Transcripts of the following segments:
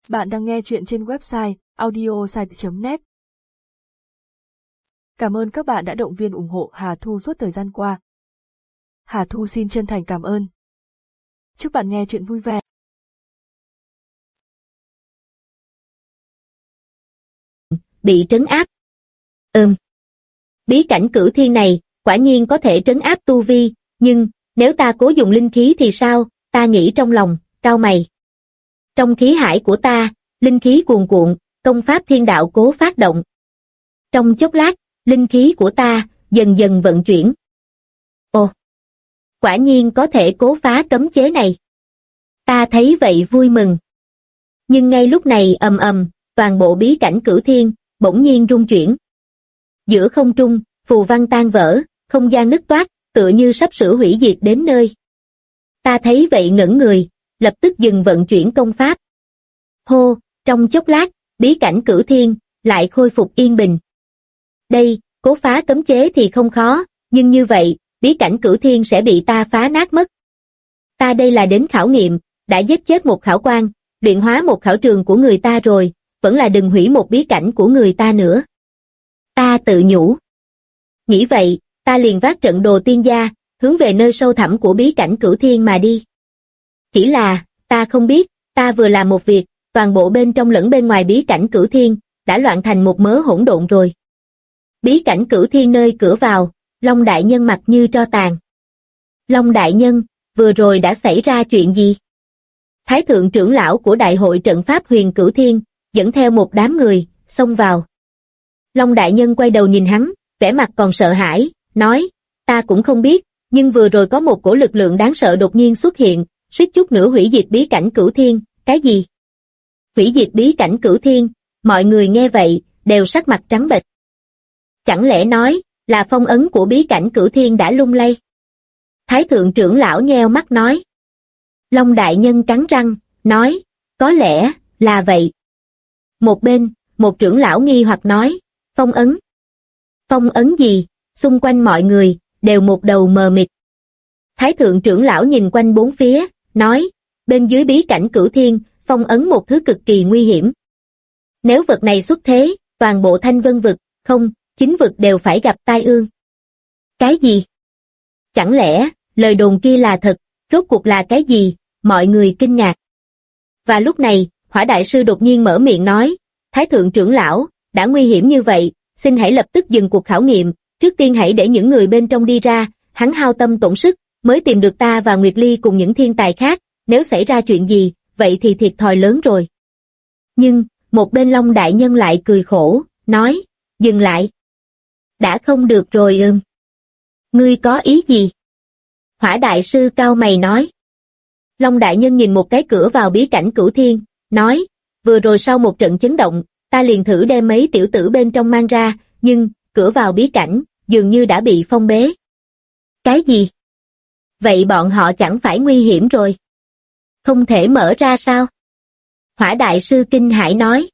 Bạn đang nghe chuyện trên website audiosite.net. Cảm ơn các bạn đã động viên ủng hộ Hà Thu suốt thời gian qua. Hà Thu xin chân thành cảm ơn. Chúc bạn nghe chuyện vui vẻ. Bị trấn áp. Bí cảnh Cửu Thiên này, quả nhiên có thể trấn áp tu vi, nhưng, nếu ta cố dùng linh khí thì sao, ta nghĩ trong lòng, cau mày. Trong khí hải của ta, linh khí cuồn cuộn, công pháp thiên đạo cố phát động. Trong chốc lát, linh khí của ta, dần dần vận chuyển. Ồ! Quả nhiên có thể cố phá cấm chế này. Ta thấy vậy vui mừng. Nhưng ngay lúc này toàn bộ bí cảnh Cửu Thiên, bỗng nhiên rung chuyển. Giữa không trung, phù văn tan vỡ, không gian nứt toác, tựa như sắp sửa hủy diệt đến nơi. Ta thấy vậy ngẩn người, lập tức dừng vận chuyển công pháp. Hô, trong chốc lát, bí cảnh Cửu Thiên, lại khôi phục yên bình. Đây, cố phá cấm chế thì không khó, nhưng như vậy, bí cảnh Cửu Thiên sẽ bị ta phá nát mất. Ta đây là đến khảo nghiệm, đã giết chết một khảo quan, luyện hóa một khảo trường của người ta rồi, vẫn là đừng hủy một bí cảnh của người ta nữa. Ta tự nhủ. Nghĩ vậy, ta liền vác trận đồ tiên gia, hướng về nơi sâu thẳm của bí cảnh Cửu Thiên mà đi. Chỉ là, ta không biết, ta vừa làm một việc, toàn bộ bên trong lẫn bên ngoài bí cảnh Cửu Thiên, đã loạn thành một mớ hỗn độn rồi. Bí cảnh Cửu Thiên nơi cửa vào, Long Đại Nhân mặt như tro tàn. Long Đại Nhân, vừa rồi đã xảy ra chuyện gì? Thái thượng trưởng lão của Đại hội trận pháp Huyền Cửu Thiên, dẫn theo một đám người, xông vào. Long Đại Nhân quay đầu nhìn hắn, vẻ mặt còn sợ hãi, nói, ta cũng không biết, nhưng vừa rồi có một cổ lực lượng đáng sợ đột nhiên xuất hiện, suýt chút nữa hủy diệt bí cảnh Cửu Thiên. Cái gì? Hủy diệt bí cảnh Cửu Thiên? Mọi người nghe vậy, đều sắc mặt trắng bệch. Chẳng lẽ nói, là phong ấn của bí cảnh Cửu Thiên đã lung lay? Thái thượng trưởng lão nheo mắt nói. Long Đại Nhân cắn răng, nói, có lẽ, là vậy. Một bên, một trưởng lão nghi hoặc nói, phong ấn. Phong ấn gì? Xung quanh mọi người, đều một đầu mờ mịt. Thái thượng trưởng lão nhìn quanh bốn phía, nói, bên dưới bí cảnh Cửu Thiên, phong ấn một thứ cực kỳ nguy hiểm. Nếu vật này xuất thế, toàn bộ Thanh Vân vực, không, chính vực đều phải gặp tai ương. Cái gì? Chẳng lẽ, lời đồn kia là thật, rốt cuộc là cái gì? Mọi người kinh ngạc. Và lúc này, Hỏa Đại Sư đột nhiên mở miệng nói, Thái thượng trưởng lão, đã nguy hiểm như vậy, xin hãy lập tức dừng cuộc khảo nghiệm, trước tiên hãy để những người bên trong đi ra, hắn hao tâm tổn sức, mới tìm được ta và Nguyệt Ly cùng những thiên tài khác, nếu xảy ra chuyện gì, vậy thì thiệt thòi lớn rồi. Nhưng, một bên Long Đại Nhân lại cười khổ, nói, dừng lại. Đã không được rồi Ngươi có ý gì? Hỏa Đại Sư cau mày nói. Long Đại Nhân nhìn một cái cửa vào bí cảnh Cửu Thiên, nói, vừa rồi sau một trận chấn động, ta liền thử đem mấy tiểu tử bên trong mang ra, nhưng, cửa vào bí cảnh, dường như đã bị phong bế. Cái gì? Vậy bọn họ chẳng phải nguy hiểm rồi? Không thể mở ra sao? Hỏa Đại Sư kinh hãi nói.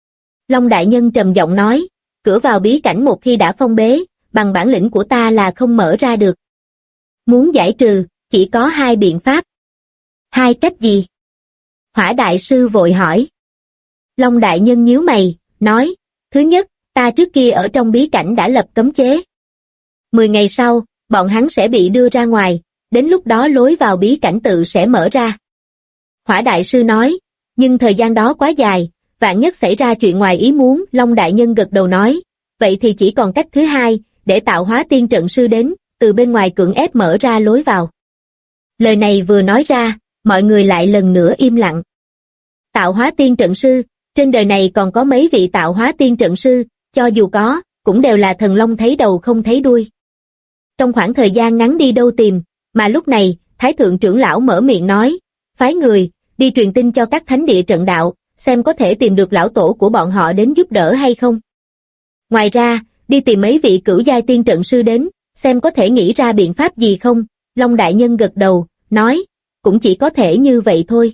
Long Đại Nhân trầm giọng nói, cửa vào bí cảnh một khi đã phong bế, bằng bản lĩnh của ta là không mở ra được. Muốn giải trừ, chỉ có hai biện pháp. Hai cách gì? Hỏa Đại Sư vội hỏi. Long Đại Nhân nhíu mày, nói, thứ nhất, ta trước kia ở trong bí cảnh đã lập cấm chế. 10 ngày sau, bọn hắn sẽ bị đưa ra ngoài, đến lúc đó lối vào bí cảnh tự sẽ mở ra. Hỏa Đại Sư nói, nhưng thời gian đó quá dài, vạn nhất xảy ra chuyện ngoài ý muốn. Long Đại Nhân gật đầu nói, vậy thì chỉ còn cách thứ hai, để tạo hóa tiên trận sư đến, từ bên ngoài cưỡng ép mở ra lối vào. Lời này vừa nói ra, mọi người lại lần nữa im lặng. Tạo hóa tiên trận sư, trên đời này còn có mấy vị tạo hóa tiên trận sư, cho dù có, cũng đều là thần long thấy đầu không thấy đuôi. Trong khoảng thời gian ngắn đi đâu tìm, mà lúc này, Thái thượng trưởng lão mở miệng nói, phái người, đi truyền tin cho các thánh địa trận đạo, xem có thể tìm được lão tổ của bọn họ đến giúp đỡ hay không. Ngoài ra, đi tìm mấy vị cửu giai tiên trận sư đến, xem có thể nghĩ ra biện pháp gì không. Long Đại Nhân gật đầu, nói, cũng chỉ có thể như vậy thôi.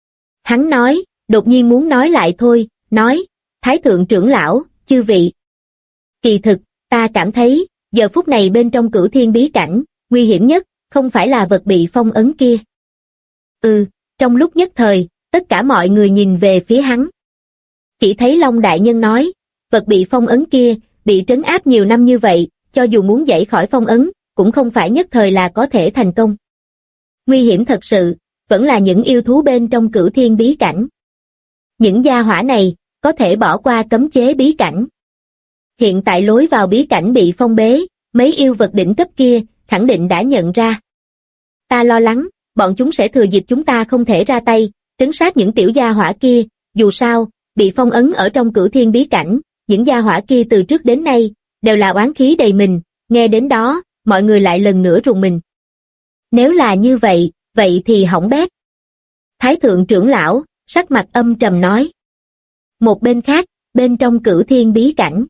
Hắn nói, đột nhiên muốn nói lại thôi, nói, Thái thượng trưởng lão, chư vị. Kỳ thực, ta cảm thấy, giờ phút này bên trong Cửu Thiên bí cảnh, nguy hiểm nhất, không phải là vật bị phong ấn kia. Trong lúc nhất thời, tất cả mọi người nhìn về phía hắn. Chỉ thấy Long đại nhân nói, vật bị phong ấn kia, bị trấn áp nhiều năm như vậy, cho dù muốn giải khỏi phong ấn, cũng không phải nhất thời là có thể thành công. Nguy hiểm thật sự, vẫn là những yêu thú bên trong Cửu Thiên bí cảnh. Những gia hỏa này, có thể bỏ qua cấm chế bí cảnh. Hiện tại lối vào bí cảnh bị phong bế, mấy yêu vật đỉnh cấp kia, khẳng định đã nhận ra. Ta lo lắng, bọn chúng sẽ thừa dịp chúng ta không thể ra tay, trấn sát những tiểu gia hỏa kia, dù sao, bị phong ấn ở trong Cửu Thiên bí cảnh, những gia hỏa kia từ trước đến nay, đều là oán khí đầy mình, nghe đến đó, mọi người lại lần nữa rùng mình. Nếu là như vậy, vậy thì hỏng bét. Thái thượng trưởng lão, sắc mặt âm trầm nói. Một bên khác, bên trong Cửu Thiên bí cảnh.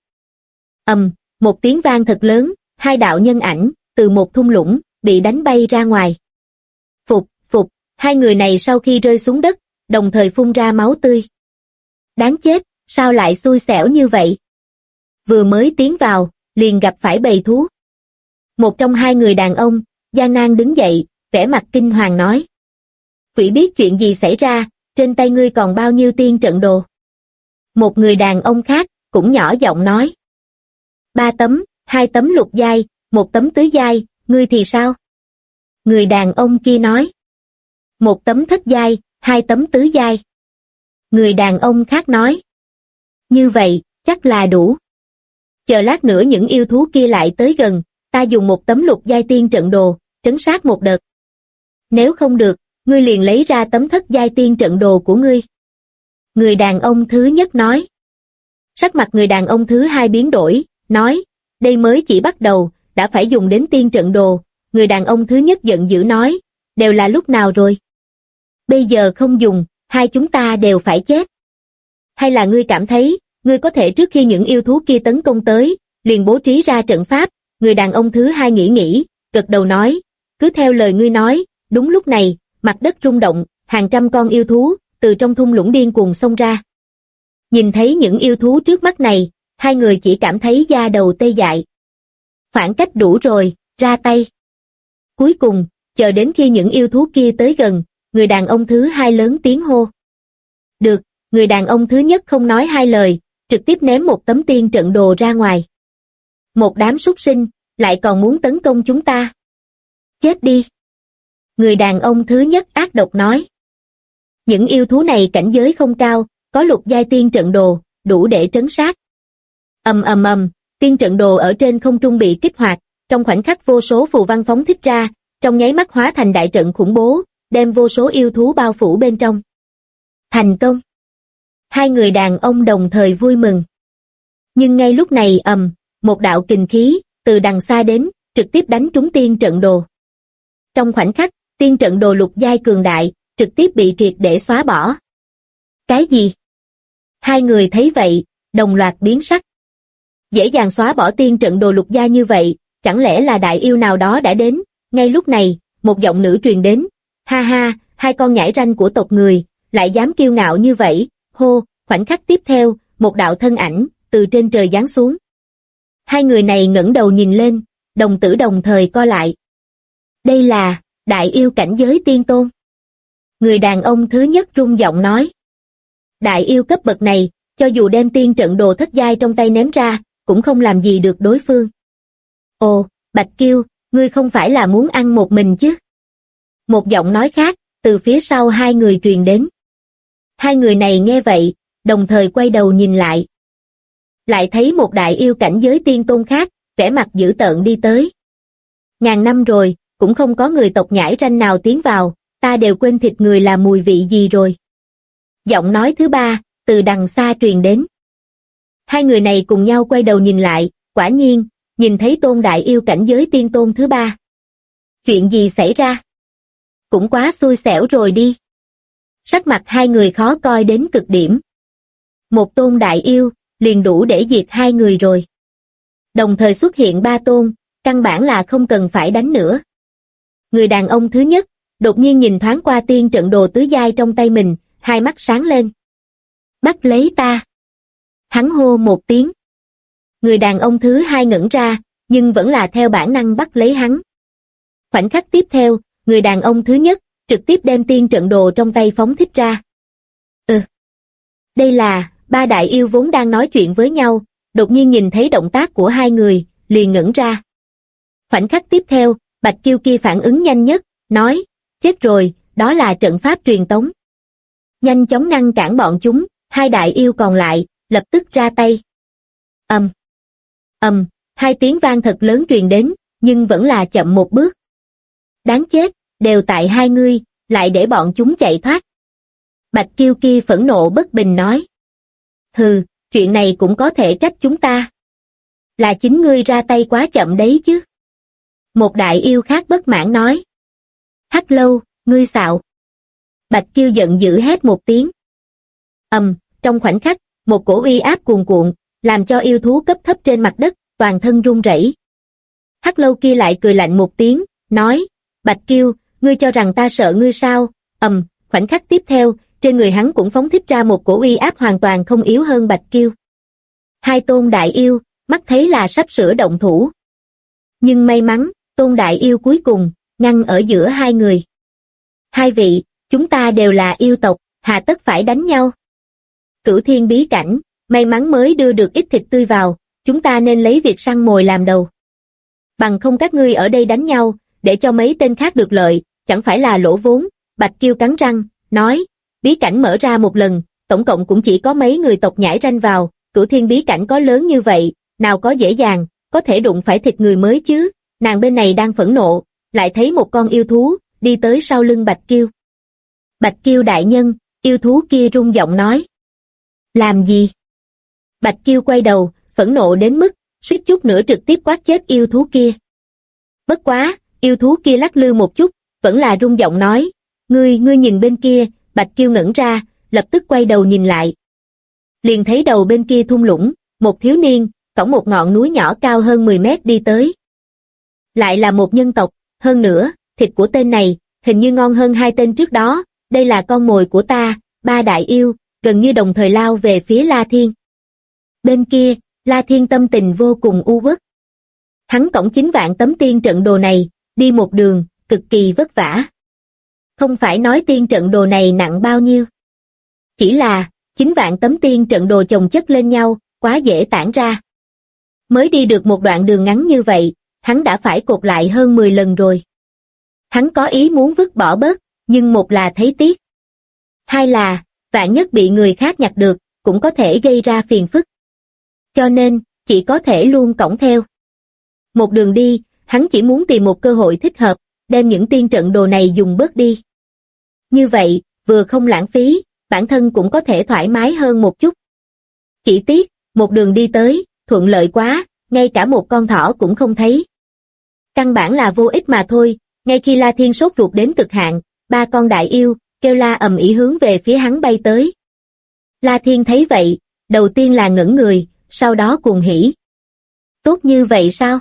Một tiếng vang thật lớn, hai đạo nhân ảnh, từ một thung lũng, bị đánh bay ra ngoài. Phục, hai người này sau khi rơi xuống đất, đồng thời phun ra máu tươi. Đáng chết, sao lại xui xẻo như vậy? Vừa mới tiến vào, liền gặp phải bầy thú. Một trong hai người đàn ông, gian nan đứng dậy, vẻ mặt kinh hoàng nói. Quỷ biết chuyện gì xảy ra, trên tay ngươi còn bao nhiêu tiên trận đồ? Một người đàn ông khác, cũng nhỏ giọng nói. 3 tấm, 2 tấm lục giai, 1 tấm tứ giai, ngươi thì sao? Người đàn ông kia nói. 1 tấm thất giai, 2 tấm tứ giai. Người đàn ông khác nói. Như vậy, chắc là đủ. Chờ lát nữa những yêu thú kia lại tới gần, ta dùng 1 tấm lục giai tiên trận đồ, trấn sát một đợt. Nếu không được, ngươi liền lấy ra tấm thất giai tiên trận đồ của ngươi. Người đàn ông thứ nhất nói. Sắc mặt người đàn ông thứ hai biến đổi, nói, đây mới chỉ bắt đầu, đã phải dùng đến tiên trận đồ. Người đàn ông thứ nhất giận dữ nói, đều là lúc nào rồi? Bây giờ không dùng, hai chúng ta đều phải chết. Hay là ngươi cảm thấy, ngươi có thể trước khi những yêu thú kia tấn công tới, liền bố trí ra trận pháp? Người đàn ông thứ hai nghĩ, gật đầu nói, cứ theo lời ngươi nói. Đúng lúc này, mặt đất rung động, hàng trăm con yêu thú, từ trong thung lũng điên cuồng xông ra. Nhìn thấy những yêu thú trước mắt này, hai người chỉ cảm thấy da đầu tê dại. Khoảng cách đủ rồi, ra tay. Cuối cùng, chờ đến khi những yêu thú kia tới gần, người đàn ông thứ hai lớn tiếng hô. Được, người đàn ông thứ nhất không nói hai lời, trực tiếp ném một tấm tiên trận đồ ra ngoài. Một đám súc sinh, lại còn muốn tấn công chúng ta. Chết đi. Người đàn ông thứ nhất ác độc nói. Những yêu thú này cảnh giới không cao, có lục giai tiên trận đồ, đủ để trấn sát. Tiên trận đồ ở trên không trung bị kích hoạt, trong khoảnh khắc vô số phù văn phóng thích ra, trong nháy mắt hóa thành đại trận khủng bố, đem vô số yêu thú bao phủ bên trong. Thành công. Hai người đàn ông đồng thời vui mừng. Nhưng ngay lúc này một đạo kình khí, từ đằng xa đến, trực tiếp đánh trúng tiên trận đồ. Trong khoảnh khắc, tiên trận đồ lục giai cường đại, trực tiếp bị triệt để xóa bỏ. Cái gì? Hai người thấy vậy, đồng loạt biến sắc. Dễ dàng xóa bỏ tiên trận đồ lục giai như vậy, chẳng lẽ là đại yêu nào đó đã đến? Ngay lúc này, một giọng nữ truyền đến. Ha ha, hai con nhãi ranh của tộc người, lại dám kiêu ngạo như vậy. Hô, khoảnh khắc tiếp theo, một đạo thân ảnh, từ trên trời giáng xuống. Hai người này ngẩng đầu nhìn lên, đồng tử đồng thời co lại. Đây là, đại yêu cảnh giới tiên tôn. Người đàn ông thứ nhất rung giọng nói. Đại yêu cấp bậc này, cho dù đem tiên trận đồ thất giai trong tay ném ra, cũng không làm gì được đối phương. Ồ, Bạch Kiêu, ngươi không phải là muốn ăn một mình chứ? Một giọng nói khác, từ phía sau hai người truyền đến. Hai người này nghe vậy, đồng thời quay đầu nhìn lại. Lại thấy một đại yêu cảnh giới tiên tôn khác, vẻ mặt dữ tợn đi tới. Ngàn năm rồi, cũng không có người tộc nhãi ranh nào tiến vào, ta đều quên thịt người là mùi vị gì rồi. Giọng nói thứ ba, từ đằng xa truyền đến. Hai người này cùng nhau quay đầu nhìn lại, quả nhiên, nhìn thấy tôn đại yêu cảnh giới tiên tôn thứ ba. Chuyện gì xảy ra? Cũng quá xui xẻo rồi đi. Sắc mặt hai người khó coi đến cực điểm. Một tôn đại yêu, liền đủ để diệt hai người rồi. Đồng thời xuất hiện 3 tôn, căn bản là không cần phải đánh nữa. Người đàn ông thứ nhất, đột nhiên nhìn thoáng qua tiên trận đồ tứ giai trong tay mình, hai mắt sáng lên. Bắt lấy ta. Hắn hô một tiếng. Người đàn ông thứ hai ngẩn ra, nhưng vẫn là theo bản năng bắt lấy hắn. Khoảnh khắc tiếp theo, người đàn ông thứ nhất, trực tiếp đem tiên trận đồ trong tay phóng thích ra. Đây là, ba đại yêu vốn đang nói chuyện với nhau, đột nhiên nhìn thấy động tác của hai người, liền ngẩn ra. Khoảnh khắc tiếp theo, Bạch Kiêu kia phản ứng nhanh nhất, nói, chết rồi, đó là trận pháp truyền tống. Nhanh chóng ngăn cản bọn chúng, hai đại yêu còn lại, lập tức ra tay. Hai tiếng vang thật lớn truyền đến, nhưng vẫn là chậm một bước. Đáng chết, đều tại hai ngươi, lại để bọn chúng chạy thoát. Bạch Kiêu kia phẫn nộ bất bình nói. Hừ, chuyện này cũng có thể trách chúng ta. Là chính ngươi ra tay quá chậm đấy chứ. Một đại yêu khác bất mãn nói. Hắc Lâu, ngươi xạo. Bạch Kiêu giận dữ hét một tiếng. Trong khoảnh khắc, một cổ uy áp cuồn cuộn, làm cho yêu thú cấp thấp trên mặt đất, toàn thân run rẩy. Hắc Lâu kia lại cười lạnh một tiếng, nói, Bạch Kiêu, ngươi cho rằng ta sợ ngươi sao? Khoảnh khắc tiếp theo, trên người hắn cũng phóng thích ra một cổ uy áp hoàn toàn không yếu hơn Bạch Kiêu. Hai tôn đại yêu, mắt thấy là sắp sửa động thủ. Nhưng may mắn, tôn đại yêu cuối cùng, ngăn ở giữa hai người. Hai vị, chúng ta đều là yêu tộc, hà tất phải đánh nhau. Cửu Thiên bí cảnh, may mắn mới đưa được ít thịt tươi vào, chúng ta nên lấy việc săn mồi làm đầu. Bằng không các ngươi ở đây đánh nhau, để cho mấy tên khác được lợi, chẳng phải là lỗ vốn. Bạch Kiêu cắn răng, nói, bí cảnh mở ra một lần, tổng cộng cũng chỉ có mấy người tộc nhảy ranh vào, Cửu Thiên bí cảnh có lớn như vậy, nào có dễ dàng, có thể đụng phải thịt người mới chứ. Nàng bên này đang phẫn nộ, lại thấy một con yêu thú, đi tới sau lưng Bạch Kiêu. Bạch Kiêu đại nhân, yêu thú kia rung giọng nói. Làm gì? Bạch Kiêu quay đầu, phẫn nộ đến mức, suýt chút nữa trực tiếp quát chết yêu thú kia. Bất quá, yêu thú kia lắc lư một chút, vẫn là rung giọng nói, ngươi nhìn bên kia. Bạch Kiêu ngẩn ra, lập tức quay đầu nhìn lại. Liền thấy đầu bên kia thung lũng, một thiếu niên, cõng một ngọn núi nhỏ cao hơn 10 mét đi tới. Lại là một nhân tộc, hơn nữa, thịt của tên này, hình như ngon hơn hai tên trước đó, đây là con mồi của ta. Ba đại yêu, gần như đồng thời lao về phía La Thiên. Bên kia, La Thiên tâm tình vô cùng u uất. Hắn cõng 9 vạn tấm tiên trận đồ này, đi một đường, cực kỳ vất vả. Không phải nói tiên trận đồ này nặng bao nhiêu. Chỉ là, 9 vạn tấm tiên trận đồ chồng chất lên nhau, quá dễ tản ra. Mới đi được một đoạn đường ngắn như vậy, hắn đã phải cột lại hơn 10 lần rồi. Hắn có ý muốn vứt bỏ bớt, nhưng một là thấy tiếc. Hai là, vạn nhất bị người khác nhặt được, cũng có thể gây ra phiền phức. Cho nên, chỉ có thể luôn cõng theo. Một đường đi, hắn chỉ muốn tìm một cơ hội thích hợp, đem những tiên trận đồ này dùng bớt đi. Như vậy, vừa không lãng phí, bản thân cũng có thể thoải mái hơn một chút. Chỉ tiếc, một đường đi tới, thuận lợi quá, ngay cả một con thỏ cũng không thấy. Căn bản là vô ích mà thôi, ngay khi La Thiên sốt ruột đến cực hạn, ba con đại yêu, kêu la ầm ĩ hướng về phía hắn bay tới. La Thiên thấy vậy, đầu tiên là ngẩn người, sau đó cuồng hỉ. Tốt như vậy sao?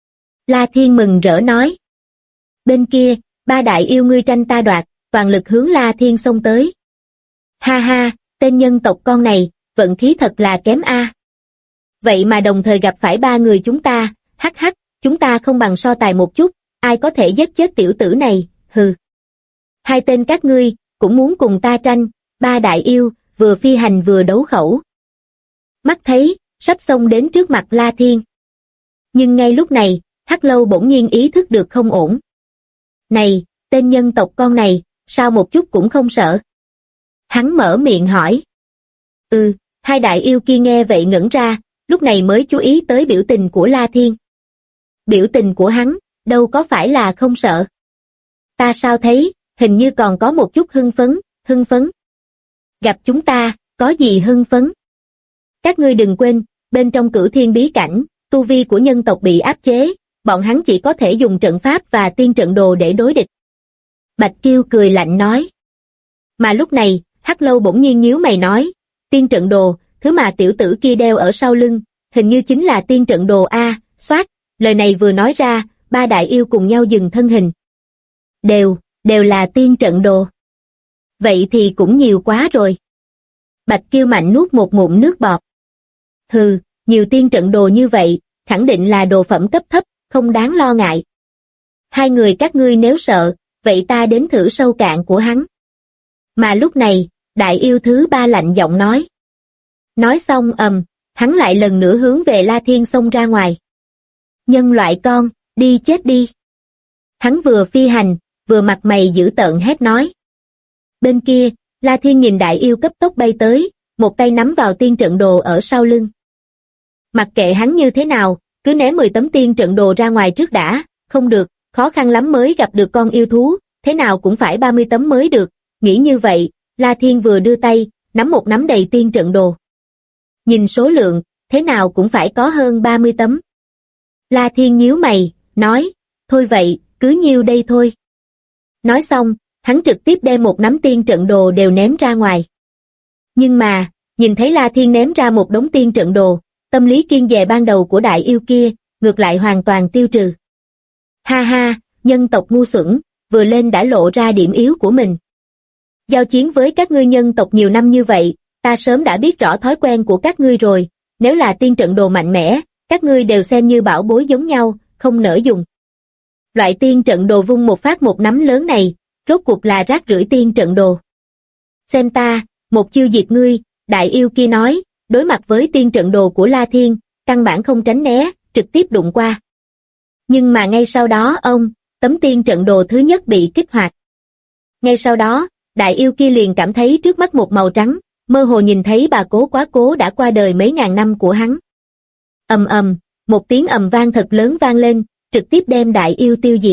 La Thiên mừng rỡ nói. Bên kia, ba đại yêu ngươi tranh ta đoạt, toàn lực hướng La Thiên xông tới. Ha ha, tên nhân tộc con này, vận khí thật là kém a. Vậy mà đồng thời gặp phải ba người chúng ta, hắc hắc, chúng ta không bằng so tài một chút, ai có thể giết chết tiểu tử này, hừ. Hai tên các ngươi, cũng muốn cùng ta tranh, ba đại yêu, vừa phi hành vừa đấu khẩu. Mắt thấy, sắp xông đến trước mặt La Thiên. Nhưng ngay lúc này, Hắc Lâu bỗng nhiên ý thức được không ổn. Này, tên nhân tộc con này, sao một chút cũng không sợ? Hắn mở miệng hỏi. Hai đại yêu kia nghe vậy ngẩn ra, lúc này mới chú ý tới biểu tình của La Thiên. Biểu tình của hắn, đâu có phải là không sợ. Ta sao thấy, hình như còn có một chút hưng phấn. Gặp chúng ta, có gì hưng phấn? Các ngươi đừng quên, bên trong Cửu Thiên bí cảnh, tu vi của nhân tộc bị áp chế, bọn hắn chỉ có thể dùng trận pháp và tiên trận đồ để đối địch. Bạch Kiêu cười lạnh nói. Mà lúc này, Hắc Lâu bỗng nhiên nhíu mày nói, tiên trận đồ, thứ mà tiểu tử kia đeo ở sau lưng, hình như chính là tiên trận đồ a. Xoát, lời này vừa nói ra, ba đại yêu cùng nhau dừng thân hình. Đều là tiên trận đồ. Vậy thì cũng nhiều quá rồi. Bạch Kiêu mạnh nuốt một ngụm nước bọt. Hừ, nhiều tiên trận đồ như vậy, khẳng định là đồ phẩm cấp thấp, không đáng lo ngại. Hai người các ngươi nếu sợ, vậy ta đến thử sâu cạn của hắn. Mà lúc này, đại yêu thứ ba lạnh giọng nói. Nói xong hắn lại lần nữa hướng về La Thiên xông ra ngoài. Nhân loại con, đi chết đi. Hắn vừa phi hành, vừa mặt mày dữ tợn hét nói. Bên kia, La Thiên nhìn đại yêu cấp tốc bay tới, một tay nắm vào tiên trận đồ ở sau lưng. Mặc kệ hắn như thế nào, cứ ném 10 tấm tiên trận đồ ra ngoài trước đã, không được, khó khăn lắm mới gặp được con yêu thú, thế nào cũng phải 30 tấm mới được. Nghĩ như vậy, La Thiên vừa đưa tay, nắm một nắm đầy tiên trận đồ. Nhìn số lượng, thế nào cũng phải có hơn 30 tấm. La Thiên nhíu mày, nói, thôi vậy, cứ nhiêu đây thôi. Nói xong, hắn trực tiếp đem một nắm tiên trận đồ đều ném ra ngoài. Nhưng mà, nhìn thấy La Thiên ném ra một đống tiên trận đồ, tâm lý kiêng dè ban đầu của đại yêu kia, ngược lại hoàn toàn tiêu trừ. Ha ha, nhân tộc ngu xuẩn, vừa lên đã lộ ra điểm yếu của mình. Giao chiến với các ngươi nhân tộc nhiều năm như vậy, ta sớm đã biết rõ thói quen của các ngươi rồi, nếu là tiên trận đồ mạnh mẽ, các ngươi đều xem như bảo bối giống nhau, không nỡ dùng. Loại tiên trận đồ vung một phát một nắm lớn này, rốt cuộc là rác rưởi tiên trận đồ. Xem ta, một chiêu diệt ngươi, đại yêu kia nói, đối mặt với tiên trận đồ của La Thiên, căn bản không tránh né, trực tiếp đụng qua. Nhưng mà ngay sau đó tấm tiên trận đồ thứ nhất bị kích hoạt. Ngay sau đó, đại yêu kia liền cảm thấy trước mắt một màu trắng, mơ hồ nhìn thấy bà cố quá cố đã qua đời mấy ngàn năm của hắn. Một tiếng ầm vang thật lớn vang lên, trực tiếp đem đại yêu tiêu diệt.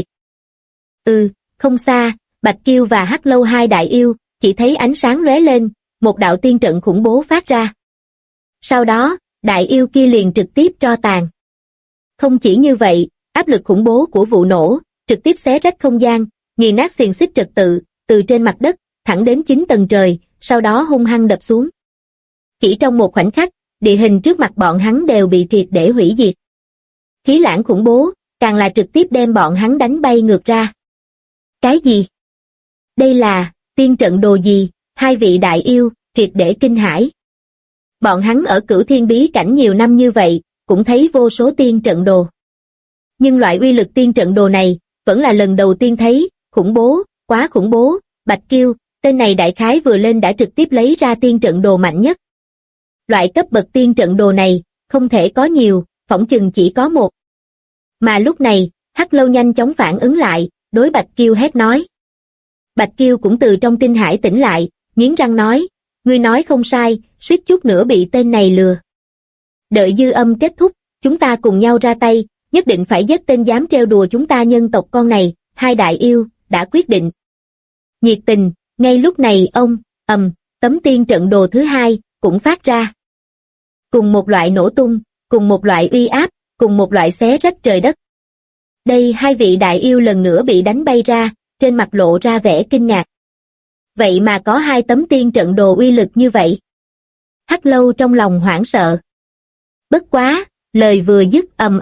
Không xa, Bạch Kiêu và Hắc Lâu hai đại yêu, chỉ thấy ánh sáng lóe lên, một đạo tiên trận khủng bố phát ra. Sau đó, đại yêu kia liền trực tiếp tro tàn. Không chỉ như vậy, áp lực khủng bố của vụ nổ, trực tiếp xé rách không gian, nghiền nát xiềng xích trật tự, từ trên mặt đất, thẳng đến 9 tầng trời, sau đó hung hăng đập xuống. Chỉ trong một khoảnh khắc, địa hình trước mặt bọn hắn đều bị triệt để hủy diệt. Khí lãng khủng bố, càng là trực tiếp đem bọn hắn đánh bay ngược ra. Cái gì? Đây là tiên trận đồ gì? Hai vị đại yêu triệt để kinh hãi. Bọn hắn ở Cửu Thiên bí cảnh nhiều năm như vậy, cũng thấy vô số tiên trận đồ. Nhưng loại uy lực tiên trận đồ này, vẫn là lần đầu tiên thấy, khủng bố, quá khủng bố. Bạch Kiêu, tên này đại khái vừa lên đã trực tiếp lấy ra tiên trận đồ mạnh nhất. Loại cấp bậc tiên trận đồ này, không thể có nhiều, phỏng chừng chỉ có một. Mà lúc này, Hắc Lâu nhanh chóng phản ứng lại, đối Bạch Kiêu hét nói. Bạch Kiêu cũng từ trong kinh hãi tỉnh lại, nghiến răng nói, ngươi nói không sai, suýt chút nữa bị tên này lừa. Đợi dư âm kết thúc, chúng ta cùng nhau ra tay, nhất định phải giết tên dám trêu đùa chúng ta nhân tộc con này, hai đại yêu, đã quyết định. Nhiệt tình, ngay lúc này tấm tiên trận đồ thứ hai, cũng phát ra. Cùng một loại nổ tung, cùng một loại uy áp, cùng một loại xé rách trời đất. Đây hai vị đại yêu lần nữa bị đánh bay ra, trên mặt lộ ra vẻ kinh ngạc. Vậy mà có hai tấm tiên trận đồ uy lực như vậy. Hắc Lâu trong lòng hoảng sợ. Bất quá, lời vừa dứt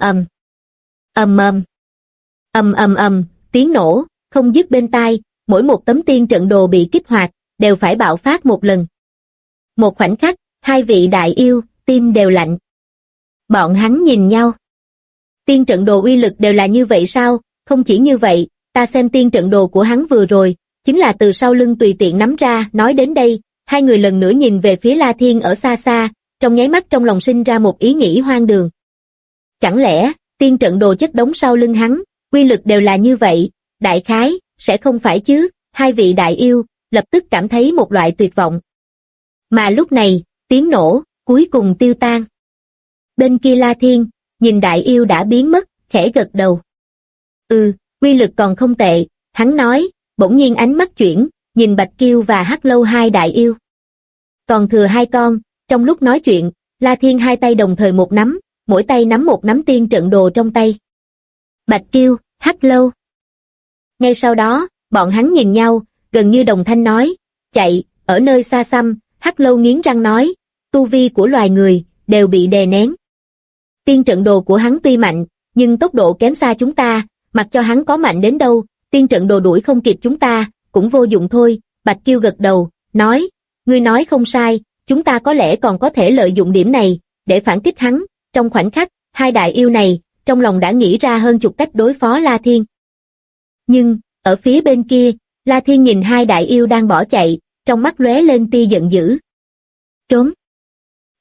tiếng nổ, không dứt bên tai, mỗi một tấm tiên trận đồ bị kích hoạt, đều phải bạo phát một lần. Một khoảnh khắc, hai vị đại yêu, tim đều lạnh. Bọn hắn nhìn nhau. Tiên trận đồ uy lực đều là như vậy sao? Không chỉ như vậy, ta xem tiên trận đồ của hắn vừa rồi, chính là từ sau lưng tùy tiện nắm ra. Nói đến đây, hai người lần nữa nhìn về phía La Thiên ở xa xa, trong nháy mắt trong lòng sinh ra một ý nghĩ hoang đường. Chẳng lẽ, tiên trận đồ chất đống sau lưng hắn, uy lực đều là như vậy, đại khái, sẽ không phải chứ? Hai vị đại yêu, lập tức cảm thấy một loại tuyệt vọng. Mà lúc này, tiếng nổ, cuối cùng tiêu tan. Bên kia La Thiên, nhìn đại yêu đã biến mất, khẽ gật đầu. Uy lực còn không tệ, hắn nói, bỗng nhiên ánh mắt chuyển, nhìn Bạch Kiêu và Hắc Lâu hai đại yêu. Còn thừa hai con, trong lúc nói chuyện, La Thiên hai tay đồng thời một nắm, mỗi tay nắm một nắm tiên trận đồ trong tay. Bạch Kiêu, Hắc Lâu. Ngay sau đó, bọn hắn nhìn nhau, gần như đồng thanh nói, chạy, ở nơi xa xăm, Hắc Lâu nghiến răng nói, tu vi của loài người, đều bị đè nén. Tiên trận đồ của hắn tuy mạnh, nhưng tốc độ kém xa chúng ta, mặc cho hắn có mạnh đến đâu, tiên trận đồ đuổi không kịp chúng ta, cũng vô dụng thôi. Bạch Kiêu gật đầu, nói, ngươi nói không sai, chúng ta có lẽ còn có thể lợi dụng điểm này, để phản kích hắn. Trong khoảnh khắc, hai đại yêu này, trong lòng đã nghĩ ra hơn chục cách đối phó La Thiên. Nhưng, ở phía bên kia, La Thiên nhìn hai đại yêu đang bỏ chạy, trong mắt lóe lên tia giận dữ. Trốn!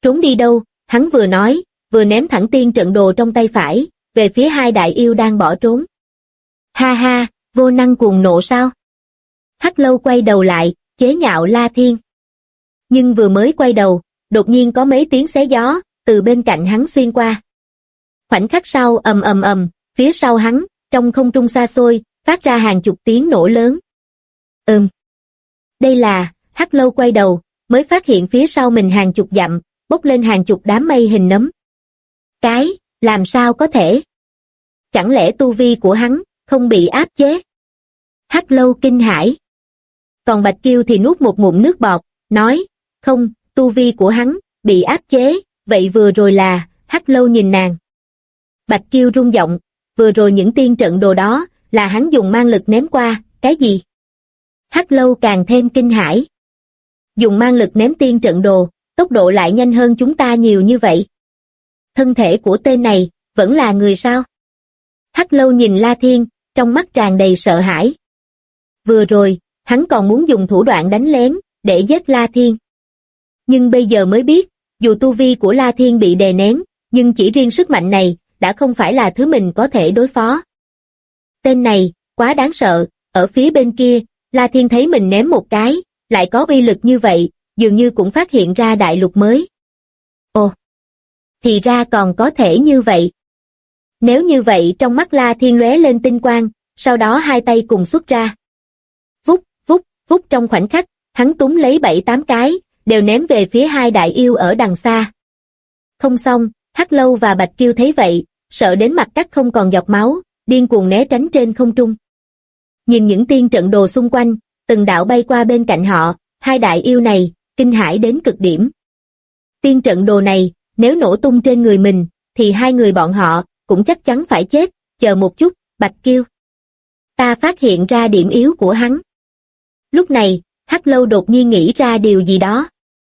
Trốn đi đâu? Hắn vừa nói, vừa ném thẳng tiên trận đồ trong tay phải, về phía hai đại yêu đang bỏ trốn. Ha ha, vô năng cuồng nộ sao? Hắc Lâu quay đầu lại, chế nhạo La Thiên. Nhưng vừa mới quay đầu, đột nhiên có mấy tiếng xé gió, từ bên cạnh hắn xuyên qua. Khoảnh khắc sau ầm ầm ầm, phía sau hắn, trong không trung xa xôi, phát ra hàng chục tiếng nổ lớn. Đây là, Hắc Lâu quay đầu, mới phát hiện phía sau mình hàng chục dặm, bốc lên hàng chục đám mây hình nấm. Làm sao có thể? Chẳng lẽ tu vi của hắn không bị áp chế? Hắc Lâu kinh hãi. Còn Bạch Kiêu thì nuốt một ngụm nước bọt, nói, không, tu vi của hắn bị áp chế, vậy vừa rồi là, Hắc Lâu nhìn nàng. Bạch Kiêu rung giọng, vừa rồi những tiên trận đồ đó, là hắn dùng mang lực ném qua, cái gì? Hắc Lâu càng thêm kinh hãi. Dùng mang lực ném tiên trận đồ, tốc độ lại nhanh hơn chúng ta nhiều như vậy. Thân thể của tên này, vẫn là người sao? Hắc Lâu nhìn La Thiên, trong mắt tràn đầy sợ hãi. Vừa rồi, hắn còn muốn dùng thủ đoạn đánh lén, để giết La Thiên. Nhưng bây giờ mới biết, dù tu vi của La Thiên bị đè nén, nhưng chỉ riêng sức mạnh này, đã không phải là thứ mình có thể đối phó. Tên này, quá đáng sợ, ở phía bên kia, La Thiên thấy mình ném một cái, lại có uy lực như vậy, dường như cũng phát hiện ra đại lục mới. Ồ, thì ra còn có thể như vậy. Nếu như vậy trong mắt La Thiên lóe lên tinh quang, sau đó hai tay cùng xuất ra. Vút, vút, vút trong khoảnh khắc, hắn túm lấy 7-8 cái, đều ném về phía hai đại yêu ở đằng xa. Không xong, Hắc Lâu và Bạch Kiêu thấy vậy, sợ đến mặt cắt không còn giọt máu, điên cuồng né tránh trên không trung. Nhìn những tiên trận đồ xung quanh, từng đạo bay qua bên cạnh họ, hai đại yêu này, kinh hãi đến cực điểm. Tiên trận đồ này, nếu nổ tung trên người mình, thì hai người bọn họ, cũng chắc chắn phải chết, chờ một chút, Bạch Kiêu. Ta phát hiện ra điểm yếu của hắn. Lúc này, Hắc Lâu đột nhiên nghĩ ra điều gì đó.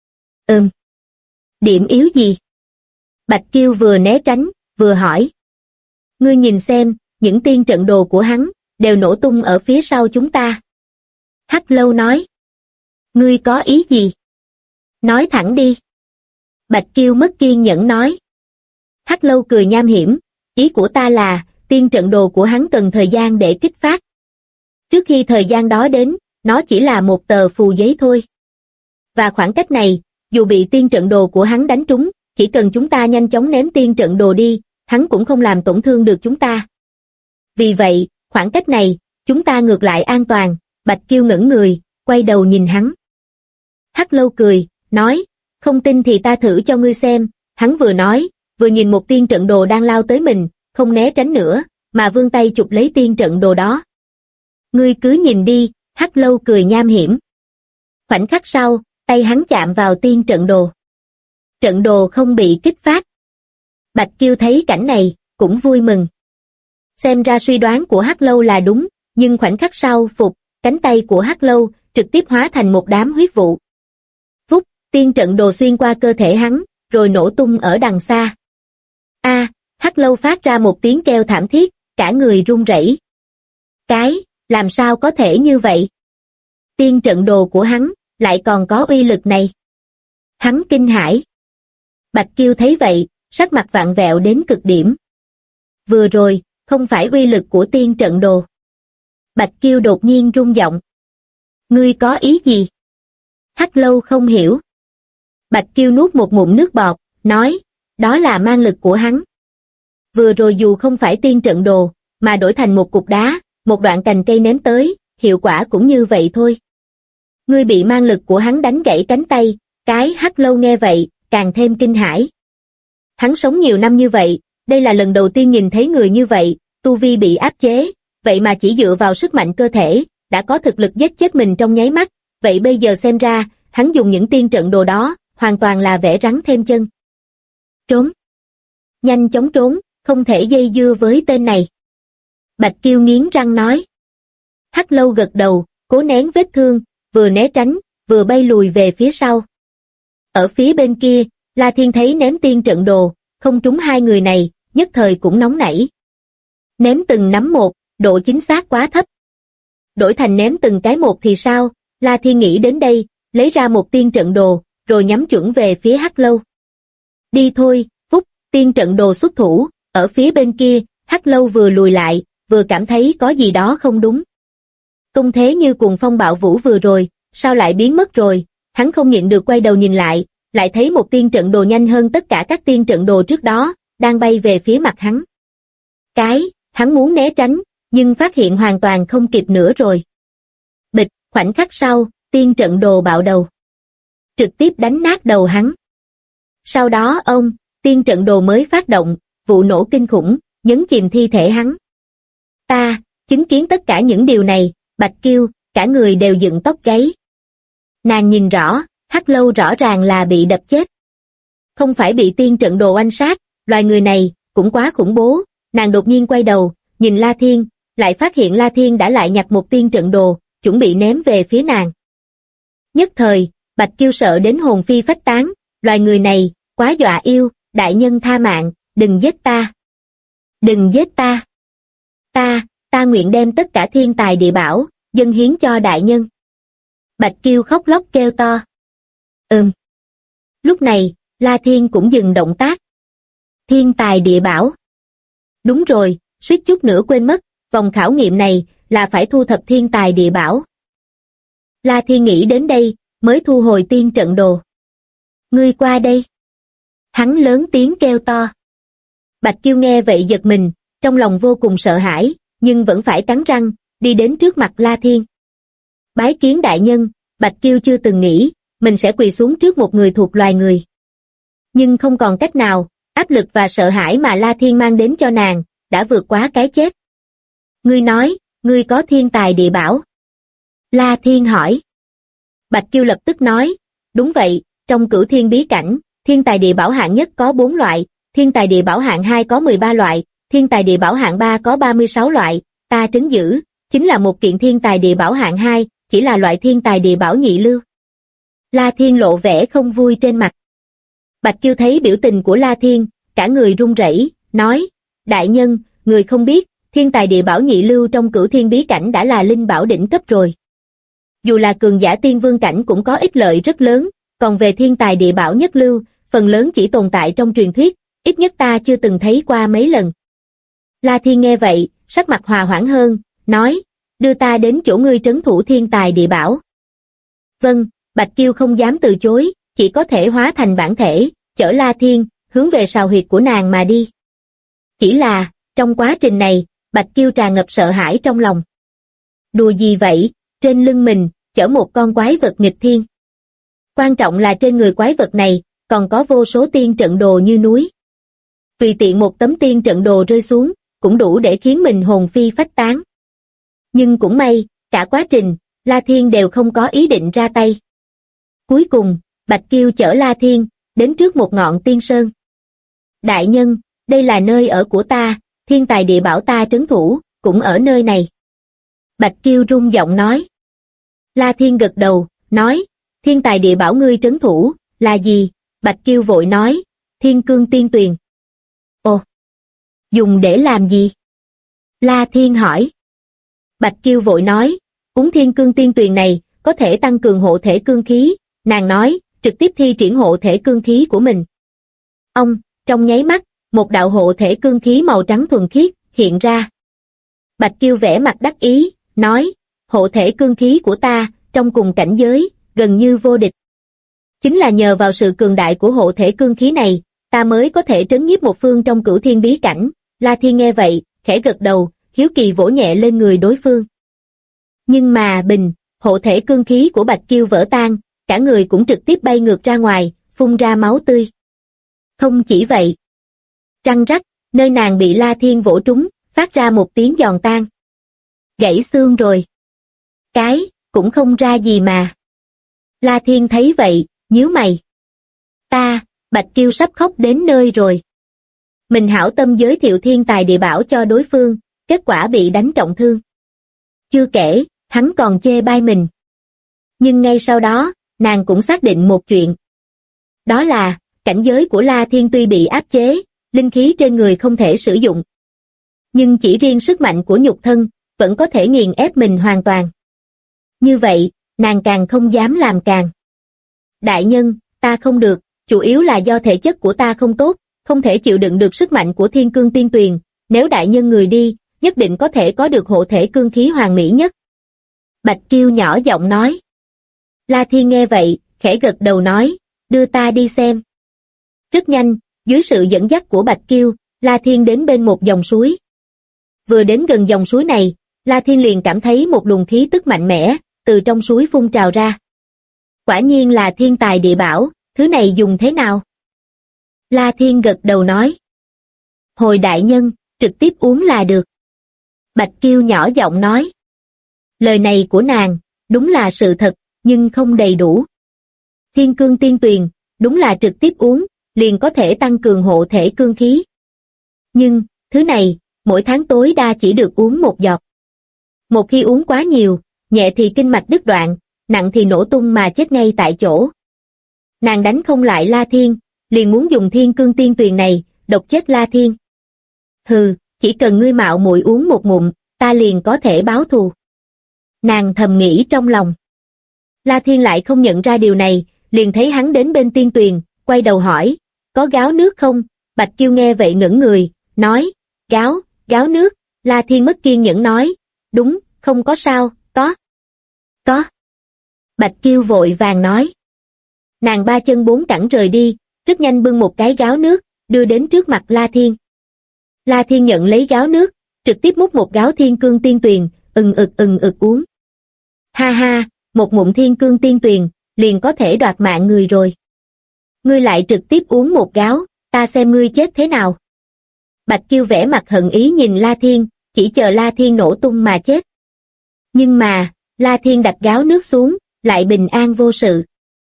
Điểm yếu gì? Bạch Kiêu vừa né tránh, vừa hỏi. Ngươi nhìn xem, những tiên trận đồ của hắn, đều nổ tung ở phía sau chúng ta. Hắc Lâu nói. Ngươi có ý gì? Nói thẳng đi. Bạch Kiêu mất kiên nhẫn nói. Hắc Lâu cười nham hiểm, ý của ta là, tiên trận đồ của hắn cần thời gian để kích phát. Trước khi thời gian đó đến, nó chỉ là một tờ phù giấy thôi. Và khoảng cách này, dù bị tiên trận đồ của hắn đánh trúng, chỉ cần chúng ta nhanh chóng ném tiên trận đồ đi, hắn cũng không làm tổn thương được chúng ta. Vì vậy, khoảng cách này, chúng ta ngược lại an toàn. Bạch Kiêu ngẩng người, quay đầu nhìn hắn. Hắc Lâu cười, nói, không tin thì ta thử cho ngươi xem. Hắn vừa nói, vừa nhìn một tiên trận đồ đang lao tới mình, không né tránh nữa, mà vươn tay chụp lấy tiên trận đồ đó. Ngươi cứ nhìn đi, Hắc Lâu cười nham hiểm. Khoảnh khắc sau, tay hắn chạm vào tiên trận đồ. Trận đồ không bị kích phát. Bạch Kiêu thấy cảnh này, cũng vui mừng. Xem ra suy đoán của Hắc Lâu là đúng, nhưng khoảnh khắc sau cánh tay của Hắc Lâu trực tiếp hóa thành một đám huyết vụ. Vút, tiên trận đồ xuyên qua cơ thể hắn, rồi nổ tung ở đằng xa. Hắc Lâu phát ra một tiếng kêu thảm thiết, cả người run rẩy. Làm sao có thể như vậy? Tiên trận đồ của hắn, lại còn có uy lực này. Hắn kinh hãi. Bạch Kiêu thấy vậy, sắc mặt vặn vẹo đến cực điểm. Vừa rồi, không phải uy lực của tiên trận đồ. Bạch Kiêu đột nhiên rung giọng. Ngươi có ý gì? Hắc Lâu không hiểu. Bạch Kiêu nuốt một ngụm nước bọt, nói, đó là mang lực của hắn. Vừa rồi dù không phải tiên trận đồ, mà đổi thành một cục đá, một đoạn cành cây ném tới, hiệu quả cũng như vậy thôi. Ngươi bị mang lực của hắn đánh gãy cánh tay, Hắc Lâu nghe vậy, càng thêm kinh hãi. Hắn sống nhiều năm như vậy, đây là lần đầu tiên nhìn thấy người như vậy, tu vi bị áp chế, vậy mà chỉ dựa vào sức mạnh cơ thể, đã có thực lực giết chết mình trong nháy mắt, vậy bây giờ xem ra, hắn dùng những tiên trận đồ đó, hoàn toàn là vẽ rắn thêm chân. Trốn. Nhanh chóng trốn, không thể dây dưa với tên này. Bạch Kiêu nghiến răng nói. Hắc Lâu gật đầu, cố nén vết thương, vừa né tránh, vừa bay lùi về phía sau. Ở phía bên kia, La Thiên thấy ném tiên trận đồ, không trúng hai người này, nhất thời cũng nóng nảy. Ném từng nắm một, độ chính xác quá thấp. Đổi thành ném từng cái một thì sao? La Thiên nghĩ đến đây, lấy ra một tiên trận đồ, rồi nhắm chuẩn về phía Hắc Lâu. Đi thôi, Phúc, tiên trận đồ xuất thủ, ở phía bên kia, Hắc Lâu vừa lùi lại, vừa cảm thấy có gì đó không đúng. Công thế như cuồng phong bạo vũ vừa rồi, sao lại biến mất rồi, hắn không nhịn được quay đầu nhìn lại thấy một tiên trận đồ nhanh hơn tất cả các tiên trận đồ trước đó, đang bay về phía mặt hắn. Hắn muốn né tránh, nhưng phát hiện hoàn toàn không kịp nữa rồi. Bịch, khoảnh khắc sau, tiên trận đồ bạo đầu. Trực tiếp đánh nát đầu hắn. Sau đó tiên trận đồ mới phát động, vụ nổ kinh khủng, nhấn chìm thi thể hắn. Ta, chứng kiến tất cả những điều này, Bạch Kiêu, cả người đều dựng tóc gáy. Nàng nhìn rõ, Hắc Lâu rõ ràng là bị đập chết. Không phải bị tiên trận đồ oanh sát, loài người này, cũng quá khủng bố. Nàng đột nhiên quay đầu, nhìn La Thiên, lại phát hiện La Thiên đã lại nhặt một tiên trận đồ, chuẩn bị ném về phía nàng. Nhất thời, Bạch Kiêu sợ đến hồn phi phách tán, loài người này, quá dọa yêu, đại nhân tha mạng, đừng giết ta. Đừng giết ta. Ta nguyện đem tất cả thiên tài địa bảo, dâng hiến cho đại nhân. Bạch Kiêu khóc lóc kêu to. Lúc này, La Thiên cũng dừng động tác. Thiên tài địa bảo. Đúng rồi, suýt chút nữa quên mất, vòng khảo nghiệm này là phải thu thập thiên tài địa bảo. La Thiên nghĩ đến đây, mới thu hồi tiên trận đồ. Ngươi qua đây. Hắn lớn tiếng kêu to. Bạch Kiêu nghe vậy giật mình, trong lòng vô cùng sợ hãi, nhưng vẫn phải cắn răng, đi đến trước mặt La Thiên. Bái kiến đại nhân, Bạch Kiêu chưa từng nghĩ, mình sẽ quỳ xuống trước một người thuộc loài người. Nhưng không còn cách nào, áp lực và sợ hãi mà La Thiên mang đến cho nàng, đã vượt quá cái chết. Ngươi nói, ngươi có thiên tài địa bảo. La Thiên hỏi. Bạch Kiêu lập tức nói, đúng vậy, trong Cửu Thiên bí cảnh, thiên tài địa bảo hạng nhất có 4 loại, thiên tài địa bảo hạng 2 có 13 loại, thiên tài địa bảo hạng 3 có 36 loại, ta trấn giữ, chính là một kiện thiên tài địa bảo hạng 2, chỉ là loại thiên tài địa bảo nhị lưu. La Thiên lộ vẻ không vui trên mặt. Bạch Kiêu thấy biểu tình của La Thiên, cả người run rẩy, nói, đại nhân, người không biết, thiên tài địa bảo nhị lưu trong Cửu Thiên bí cảnh đã là linh bảo đỉnh cấp rồi. Dù là cường giả tiên vương cảnh cũng có ích lợi rất lớn, còn về thiên tài địa bảo nhất lưu, phần lớn chỉ tồn tại trong truyền thuyết, ít nhất ta chưa từng thấy qua mấy lần. La Thiên nghe vậy, sắc mặt hòa hoãn hơn, nói, đưa ta đến chỗ ngươi trấn thủ thiên tài địa bảo. Vâng, Bạch Kiêu không dám từ chối, chỉ có thể hóa thành bản thể, chở La Thiên, hướng về sào huyệt của nàng mà đi. Chỉ là, trong quá trình này, Bạch Kiêu tràn ngập sợ hãi trong lòng. Đùa gì vậy, trên lưng mình, chở một con quái vật nghịch thiên. Quan trọng là trên người quái vật này, còn có vô số tiên trận đồ như núi. Tùy tiện một tấm tiên trận đồ rơi xuống, cũng đủ để khiến mình hồn phi phách tán. Nhưng cũng may, cả quá trình, La Thiên đều không có ý định ra tay. Cuối cùng, Bạch Kiêu chở La Thiên, đến trước một ngọn tiên sơn. Đại nhân, đây là nơi ở của ta, thiên tài địa bảo ta trấn thủ, cũng ở nơi này. Bạch Kiêu rung giọng nói. La Thiên gật đầu, nói, thiên tài địa bảo ngươi trấn thủ, là gì? Bạch Kiêu vội nói, Thiên Cương Tiên Tuyền. Ồ, dùng để làm gì? La Thiên hỏi. Bạch Kiêu vội nói, uống Thiên Cương Tiên Tuyền này, có thể tăng cường hộ thể cương khí, nàng nói, trực tiếp thi triển hộ thể cương khí của mình. Trong nháy mắt, một đạo hộ thể cương khí màu trắng thuần khiết, hiện ra. Bạch Kiêu vẻ mặt đắc ý, nói, hộ thể cương khí của ta, trong cùng cảnh giới, gần như vô địch. Chính là nhờ vào sự cường đại của hộ thể cương khí này, ta mới có thể trấn nhiếp một phương trong Cửu Thiên bí cảnh. La Thiên nghe vậy, khẽ gật đầu, hiếu kỳ vỗ nhẹ lên người đối phương. Nhưng mà hộ thể cương khí của Bạch Kiêu vỡ tan, cả người cũng trực tiếp bay ngược ra ngoài, phun ra máu tươi. Không chỉ vậy. Răng rắc, nơi nàng bị La Thiên vỗ trúng, phát ra một tiếng giòn tan. Gãy xương rồi. Cái, cũng không ra gì mà. La Thiên thấy vậy, nhíu mày. Bạch Kiêu sắp khóc đến nơi rồi. Mình hảo tâm giới thiệu thiên tài địa bảo cho đối phương, kết quả bị đánh trọng thương. Chưa kể, hắn còn chê bai mình. Nhưng ngay sau đó, nàng cũng xác định một chuyện. Đó là, cảnh giới của La Thiên tuy bị áp chế, linh khí trên người không thể sử dụng. Nhưng chỉ riêng sức mạnh của nhục thân, vẫn có thể nghiền ép mình hoàn toàn. Như vậy, nàng càng không dám làm càng. Đại nhân, ta không được, chủ yếu là do thể chất của ta không tốt, không thể chịu đựng được sức mạnh của thiên cương tiên tuyền, nếu đại nhân người đi, nhất định có thể có được hộ thể cương khí hoàn mỹ nhất. Bạch Kiêu nhỏ giọng nói. La Thiên nghe vậy, khẽ gật đầu nói, đưa ta đi xem. Rất nhanh, dưới sự dẫn dắt của Bạch Kiêu, La Thiên đến bên một dòng suối. Vừa đến gần dòng suối này, La Thiên liền cảm thấy một luồng khí tức mạnh mẽ, từ trong suối phun trào ra. Quả nhiên là thiên tài địa bảo, thứ này dùng thế nào? La Thiên gật đầu nói. Hồi đại nhân, trực tiếp uống là được. Bạch Kiêu nhỏ giọng nói. Lời này của nàng, đúng là sự thật, nhưng không đầy đủ. Thiên cương tiên tuyền, đúng là trực tiếp uống, liền có thể tăng cường hộ thể cương khí. Nhưng, thứ này, mỗi tháng tối đa chỉ được uống một giọt. Một khi uống quá nhiều, nhẹ thì kinh mạch đứt đoạn, nặng thì nổ tung mà chết ngay tại chỗ. Nàng đánh không lại La Thiên, liền muốn dùng thiên cương tiên tuyền này, độc chết La Thiên. Hừ, chỉ cần ngươi mạo muội uống một ngụm, ta liền có thể báo thù. Nàng thầm nghĩ trong lòng. La Thiên lại không nhận ra điều này, liền thấy hắn đến bên tiên tuyền, quay đầu hỏi, có gáo nước không? Bạch Kiêu nghe vậy ngẩng người, nói, gáo nước. La Thiên mất kiên nhẫn nói, đúng, không có sao, có. Bạch Kiêu vội vàng nói. Nàng ba chân bốn cẳng rời đi, rất nhanh bưng một cái gáo nước, đưa đến trước mặt La Thiên. La Thiên nhận lấy gáo nước, trực tiếp múc một gáo thiên cương tiên tuyền, ừng ực uống. Ha ha, một ngụm thiên cương tiên tuyền, liền có thể đoạt mạng người rồi. Ngươi lại trực tiếp uống một gáo, ta xem ngươi chết thế nào. Bạch Kiêu vẻ mặt hận ý nhìn La Thiên, chỉ chờ La Thiên nổ tung mà chết. Nhưng mà, La Thiên đặt gáo nước xuống, lại bình an vô sự.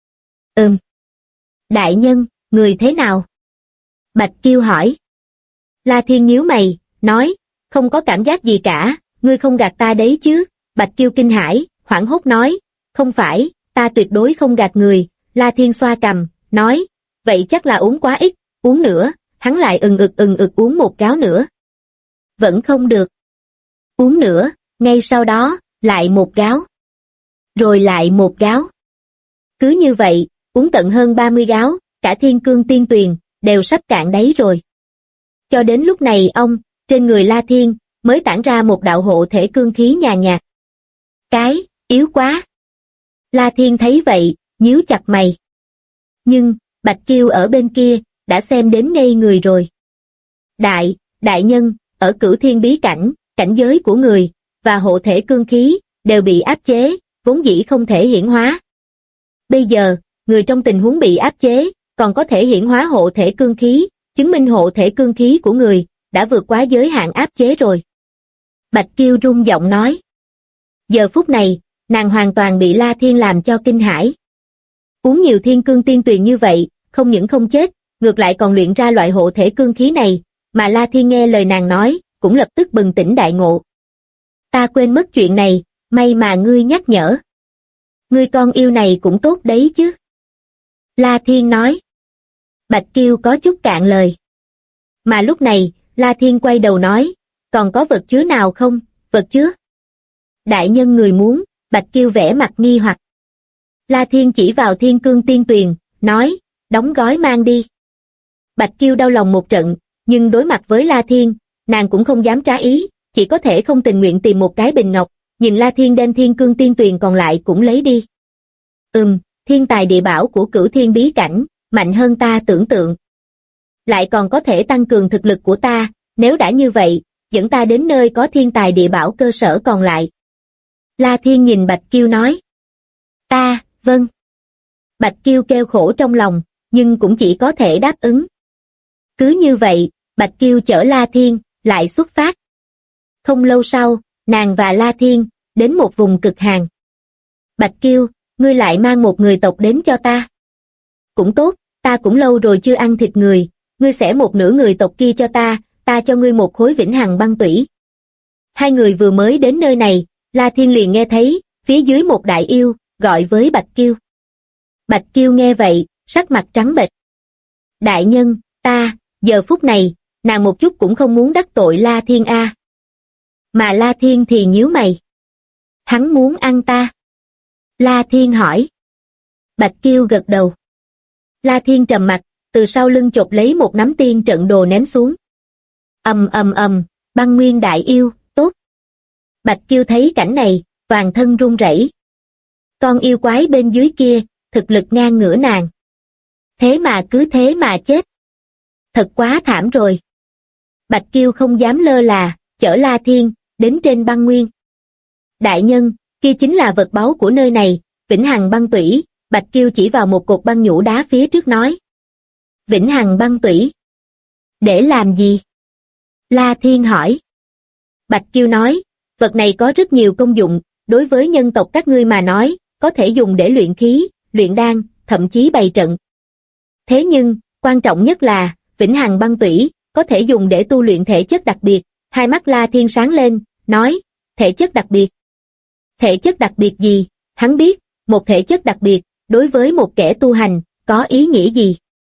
Đại nhân, người thế nào? Bạch Kiêu hỏi. La Thiên nhíu mày, nói, không có cảm giác gì cả, ngươi không gạt ta đấy chứ? Bạch Kiêu kinh hãi, hoảng hốt nói, không phải, ta tuyệt đối không gạt người. La Thiên xoa cằm, nói, vậy chắc là uống quá ít, uống nữa. Hắn lại ừng ực uống một gáo nữa. Vẫn không được. Uống nữa, ngay sau đó, lại một gáo. Rồi lại một gáo. Cứ như vậy, uống tận hơn 30 gáo, cả thiên cương tiên tuyền, đều sắp cạn đáy rồi. Cho đến lúc này trên người La Thiên, mới tản ra một đạo hộ thể cương khí nhàn nhạt. Yếu quá. La Thiên thấy vậy, nhíu chặt mày. Nhưng, Bạch Kiêu ở bên kia, đã xem đến ngây người rồi. Đại nhân, ở Cửu Thiên bí cảnh, cảnh giới của người, và hộ thể cương khí, đều bị áp chế, vốn dĩ không thể hiển hóa. Bây giờ, người trong tình huống bị áp chế, còn có thể hiển hóa hộ thể cương khí, chứng minh hộ thể cương khí của người, đã vượt quá giới hạn áp chế rồi. Bạch Kiêu run giọng nói. Giờ phút này, nàng hoàn toàn bị La Thiên làm cho kinh hãi. Uống nhiều thiên cương tiên tuyền như vậy, không những không chết, ngược lại còn luyện ra loại hộ thể cương khí này, mà La Thiên nghe lời nàng nói, cũng lập tức bừng tỉnh đại ngộ. Ta quên mất chuyện này, may mà ngươi nhắc nhở. Ngươi con yêu này cũng tốt đấy chứ. La Thiên nói. Bạch Kiêu có chút cạn lời. Mà lúc này, La Thiên quay đầu nói, còn có vật chứa nào không? Vật chứa? Đại nhân người muốn. Bạch Kiêu vẻ mặt nghi hoặc. La Thiên chỉ vào thiên cương tiên tuyền, nói, đóng gói mang đi. Bạch Kiêu đau lòng một trận, nhưng đối mặt với La Thiên, nàng cũng không dám trái ý, chỉ có thể không tình nguyện tìm một cái bình ngọc, nhìn La Thiên đem thiên cương tiên tuyền còn lại cũng lấy đi. Thiên tài địa bảo của Cửu Thiên bí cảnh, mạnh hơn ta tưởng tượng. Lại còn có thể tăng cường thực lực của ta, nếu đã như vậy, dẫn ta đến nơi có thiên tài địa bảo cơ sở còn lại. La Thiên nhìn Bạch Kiêu nói. Vâng. Bạch Kiêu kêu khổ trong lòng, nhưng cũng chỉ có thể đáp ứng. Cứ như vậy, Bạch Kiêu chở La Thiên, lại xuất phát. Không lâu sau, nàng và La Thiên, đến một vùng cực hàn. Bạch Kiêu, ngươi lại mang một người tộc đến cho ta. Cũng tốt, ta cũng lâu rồi chưa ăn thịt người, ngươi xẻ một nửa người tộc kia cho ta cho ngươi một khối vĩnh hằng băng tủy. Hai người vừa mới đến nơi này, La Thiên liền nghe thấy, phía dưới một đại yêu, gọi với Bạch Kiêu. Bạch Kiêu nghe vậy, sắc mặt trắng bệch. Đại nhân, giờ phút này, nàng một chút cũng không muốn đắc tội La Thiên a. Mà La Thiên thì nhíu mày. Hắn muốn ăn ta. La Thiên hỏi. Bạch Kiêu gật đầu. La Thiên trầm mặt, từ sau lưng chộp lấy một nắm tiên trận đồ ném xuống. Ầm ầm ầm, Băng Nguyên đại yêu, tốt. Bạch Kiêu thấy cảnh này, toàn thân run rẩy. Con yêu quái bên dưới kia, thực lực ngang ngửa nàng. Thế mà cứ thế mà chết. Thật quá thảm rồi. Bạch Kiêu không dám lơ là, chở La Thiên, đến trên băng nguyên. Đại nhân, kia chính là vật báu của nơi này, Vĩnh Hằng băng tủy. Bạch Kiêu chỉ vào một cột băng nhũ đá phía trước nói. Vĩnh Hằng băng tủy. Để làm gì? La Thiên hỏi. Bạch Kiêu nói, vật này có rất nhiều công dụng, đối với nhân tộc các ngươi mà nói, có thể dùng để luyện khí, luyện đan, thậm chí bày trận. Thế nhưng, quan trọng nhất là, Vĩnh Hằng băng tủy, có thể dùng để tu luyện thể chất đặc biệt. Hai mắt La Thiên sáng lên, nói, thể chất đặc biệt. Thể chất đặc biệt gì? Hắn biết, một thể chất đặc biệt, đối với một kẻ tu hành, có ý nghĩa gì?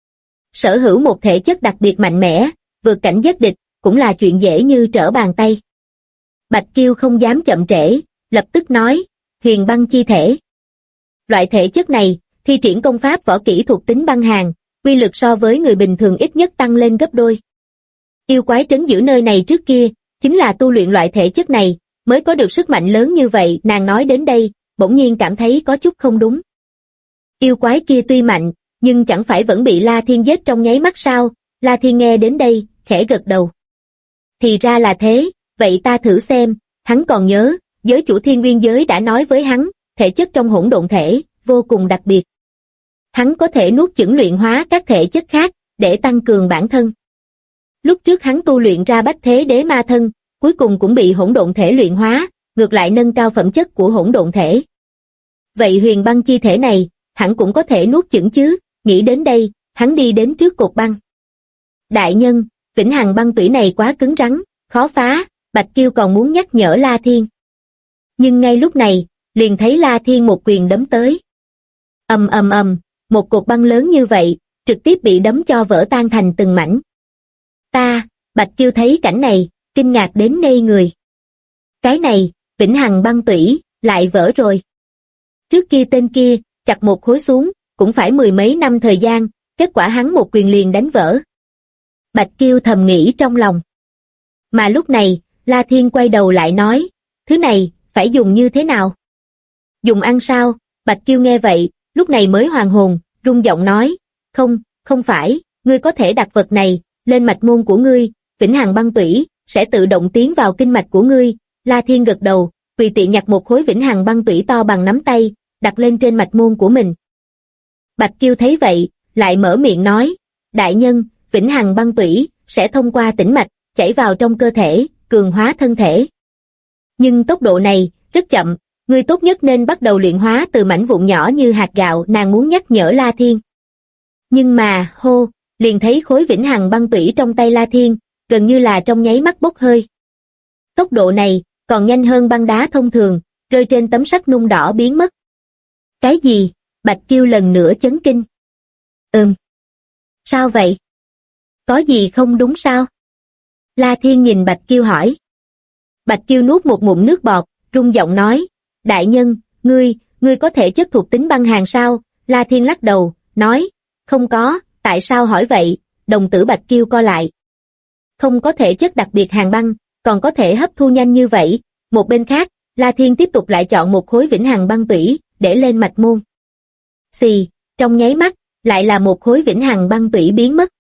Sở hữu một thể chất đặc biệt mạnh mẽ, vượt cảnh giới địch, cũng là chuyện dễ như trở bàn tay. Bạch Kiêu không dám chậm trễ, lập tức nói, huyền băng chi thể. Loại thể chất này, thi triển công pháp võ kỹ thuộc tính băng hàn, quy lực so với người bình thường ít nhất tăng lên gấp đôi. Yêu quái trấn giữ nơi này trước kia, chính là tu luyện loại thể chất này, mới có được sức mạnh lớn như vậy. Nàng nói đến đây, bỗng nhiên cảm thấy có chút không đúng. Yêu quái kia tuy mạnh, nhưng chẳng phải vẫn bị La Thiên giết trong nháy mắt sao? La Thiên nghe đến đây, khẽ gật đầu. Thì ra là thế, vậy ta thử xem. Hắn còn nhớ, giới chủ Thiên Nguyên giới đã nói với hắn, thể chất trong hỗn độn thể, vô cùng đặc biệt. Hắn có thể nuốt chửng luyện hóa các thể chất khác, để tăng cường bản thân. Lúc trước hắn tu luyện ra Bách Thế Đế Ma Thân, cuối cùng cũng bị hỗn độn thể luyện hóa, ngược lại nâng cao phẩm chất của hỗn độn thể. Vậy huyền băng chi thể này, hắn cũng có thể nuốt chửng chứ? Nghĩ đến đây, hắn đi đến trước cột băng. Đại nhân, Vĩnh Hằng băng tủy này quá cứng rắn, khó phá. Bạch Kiêu còn muốn nhắc nhở La Thiên. Nhưng ngay lúc này, liền thấy La Thiên một quyền đấm tới. Ầm ầm ầm, một cột băng lớn như vậy, trực tiếp bị đấm cho vỡ tan thành từng mảnh. Bạch Kiêu thấy cảnh này, kinh ngạc đến ngây người. Cái này, Vĩnh Hằng băng tủy, lại vỡ rồi. Trước kia tên kia, chặt một khối xuống, cũng phải mười mấy năm thời gian, kết quả hắn một quyền liền đánh vỡ. Bạch Kiêu thầm nghĩ trong lòng. Mà lúc này, La Thiên quay đầu lại nói, thứ này, phải dùng như thế nào? Dùng ăn sao? Bạch Kiêu nghe vậy, lúc này mới hoàn hồn, rung giọng nói, không phải, ngươi có thể đặt vật này, lên mạch môn của ngươi, Vĩnh Hằng băng tủy, sẽ tự động tiến vào kinh mạch của ngươi. La Thiên gật đầu, tùy tiện nhặt một khối Vĩnh Hằng băng tủy to bằng nắm tay, đặt lên trên mạch môn của mình. Bạch Kiêu thấy vậy, lại mở miệng nói, đại nhân, Vĩnh Hằng băng tủy, sẽ thông qua tĩnh mạch, chảy vào trong cơ thể, cường hóa thân thể. Nhưng tốc độ này, rất chậm, ngươi tốt nhất nên bắt đầu luyện hóa từ mảnh vụn nhỏ như hạt gạo. Nàng muốn nhắc nhở La Thiên. Nhưng mà, liền thấy khối Vĩnh Hằng băng tủy trong tay La Thiên, gần như là trong nháy mắt bốc hơi. Tốc độ này, còn nhanh hơn băng đá thông thường, rơi trên tấm sắt nung đỏ biến mất. Cái gì? Bạch Kiêu lần nữa chấn kinh. Sao vậy? Có gì không đúng sao? La Thiên nhìn Bạch Kiêu hỏi. Bạch Kiêu nuốt một ngụm nước bọt, rung giọng nói, đại nhân, ngươi có thể chất thuộc tính băng hàn sao? La Thiên lắc đầu, nói, không có. Tại sao hỏi vậy? Đồng tử Bạch Kiêu co lại. Không có thể chất đặc biệt hàn băng, còn có thể hấp thu nhanh như vậy. Một bên khác, La Thiên tiếp tục lại chọn một khối Vĩnh Hằng băng tủy, để lên mạch môn. Xì, trong nháy mắt, lại là một khối Vĩnh Hằng băng tủy biến mất.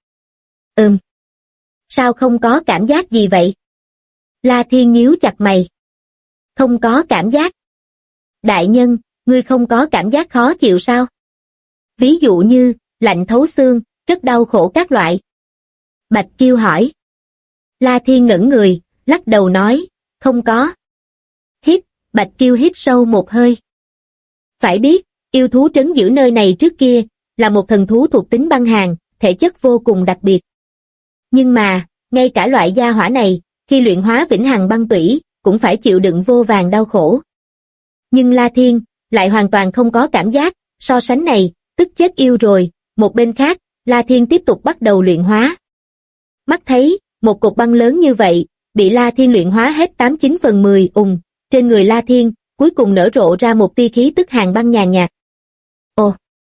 Sao không có cảm giác gì vậy? La Thiên nhíu chặt mày. Không có cảm giác. Đại nhân, ngươi không có cảm giác khó chịu sao? Ví dụ như, lạnh thấu xương, rất đau khổ các loại. Bạch Kiêu hỏi. La Thiên ngẩn người, lắc đầu nói, không có. Bạch Kiêu hít sâu một hơi. Phải biết, yêu thú trấn giữ nơi này trước kia, là một thần thú thuộc tính băng hàn, thể chất vô cùng đặc biệt. Nhưng mà, ngay cả loại gia hỏa này, khi luyện hóa Vĩnh Hằng băng tủy, cũng phải chịu đựng vô vàn đau khổ. Nhưng La Thiên, lại hoàn toàn không có cảm giác, so sánh này, tức chết yêu rồi. Một bên khác, La Thiên tiếp tục bắt đầu luyện hóa. Mắt thấy, một cục băng lớn như vậy, bị La Thiên luyện hóa hết 89/10, trên người La Thiên, cuối cùng nở rộ ra một tia khí tức hàn băng nhàn nhạt.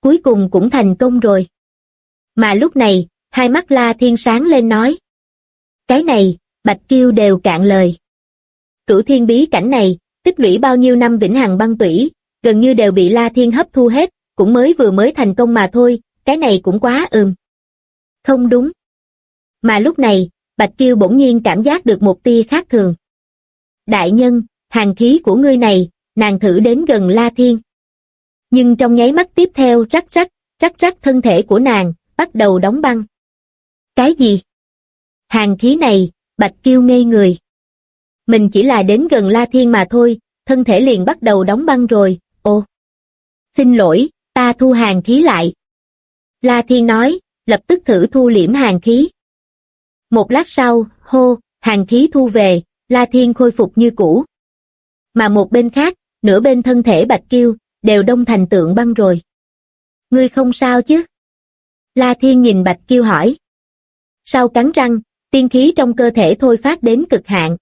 cuối cùng cũng thành công rồi. Mà lúc này, hai mắt La Thiên sáng lên nói. Cái này, Bạch Kiêu đều cạn lời. Cửu thiên bí cảnh này, tích lũy bao nhiêu năm vĩnh hằng băng tủy, gần như đều bị La Thiên hấp thu hết, cũng mới thành công mà thôi, cái này cũng quá Không đúng. Mà lúc này, Bạch Kiêu bỗng nhiên cảm giác được một tia khác thường. Đại nhân, hàn khí của ngươi này, nàng thử đến gần La Thiên. Nhưng trong nháy mắt tiếp theo rắc rắc thân thể của nàng, bắt đầu đóng băng. Cái gì? Hàn khí này, Bạch Kiêu ngây người. Mình chỉ là đến gần La Thiên mà thôi, thân thể liền bắt đầu đóng băng rồi, ồ. Xin lỗi, ta thu hàn khí lại. La Thiên nói, lập tức thử thu liễm hàn khí. Một lát sau, hô, hàn khí thu về, La Thiên khôi phục như cũ. Mà một bên khác, nửa bên thân thể Bạch Kiêu, đều đông thành tượng băng rồi. Ngươi không sao chứ? La Thiên nhìn Bạch Kiêu hỏi. Sau cắn răng, tiên khí trong cơ thể thôi phát đến cực hạn.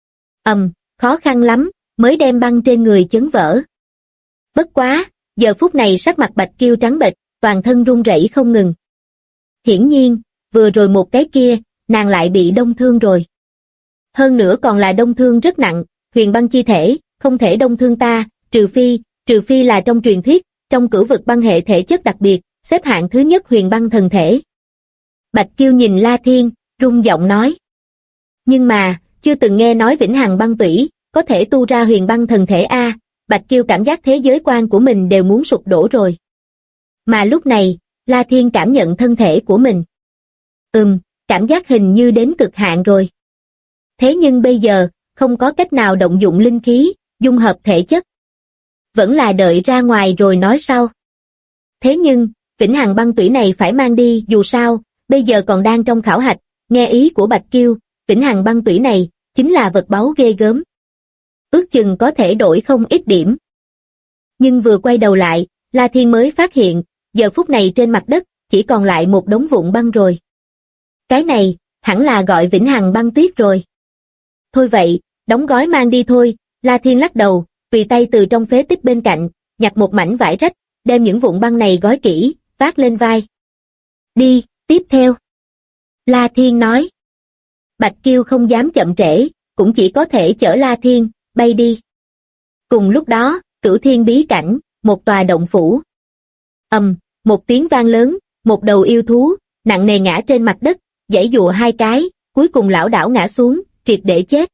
Khó khăn lắm, mới đem băng trên người chấn vỡ. Bất quá, giờ phút này sắc mặt Bạch Kiêu trắng bệch, toàn thân run rẩy không ngừng. Hiển nhiên, vừa rồi một cái kia, nàng lại bị đông thương rồi. Hơn nữa còn là đông thương rất nặng, huyền băng chi thể, không thể đông thương ta, trừ phi là trong truyền thuyết, trong cửu vực băng hệ thể chất đặc biệt, xếp hạng thứ nhất huyền băng thần thể. Bạch Kiêu nhìn La Thiên, rung giọng nói. Nhưng mà, chưa từng nghe nói vĩnh hằng băng tủy, có thể tu ra huyền băng thần thể A, Bạch Kiêu cảm giác thế giới quan của mình đều muốn sụp đổ rồi. Mà lúc này, La Thiên cảm nhận thân thể của mình. Cảm giác hình như đến cực hạn rồi. Thế nhưng bây giờ, không có cách nào động dụng linh khí, dung hợp thể chất. Vẫn là đợi ra ngoài rồi nói sau. Thế nhưng, vĩnh hằng băng tủy này phải mang đi dù sao, bây giờ còn đang trong khảo hạch, nghe ý của Bạch Kiêu, vĩnh hằng băng tủy này, chính là vật báu ghê gớm. Ước chừng có thể đổi không ít điểm. Nhưng vừa quay đầu lại, La Thiên mới phát hiện, giờ phút này trên mặt đất, chỉ còn lại một đống vụn băng rồi. Cái này, hẳn là gọi vĩnh hằng băng tuyết rồi. Thôi vậy, đóng gói mang đi thôi, La Thiên lắc đầu, tùy tay từ trong phế tích bên cạnh, nhặt một mảnh vải rách, đem những vụn băng này gói kỹ, vác lên vai. Đi, tiếp theo. La Thiên nói. Bạch Kiêu không dám chậm trễ, cũng chỉ có thể chở La Thiên, bay đi. Cùng lúc đó, cửu thiên bí cảnh, một tòa động phủ. Một tiếng vang lớn, một đầu yêu thú, nặng nề ngã trên mặt đất, giãy giụa hai cái, cuối cùng lảo đảo ngã xuống, triệt để chết.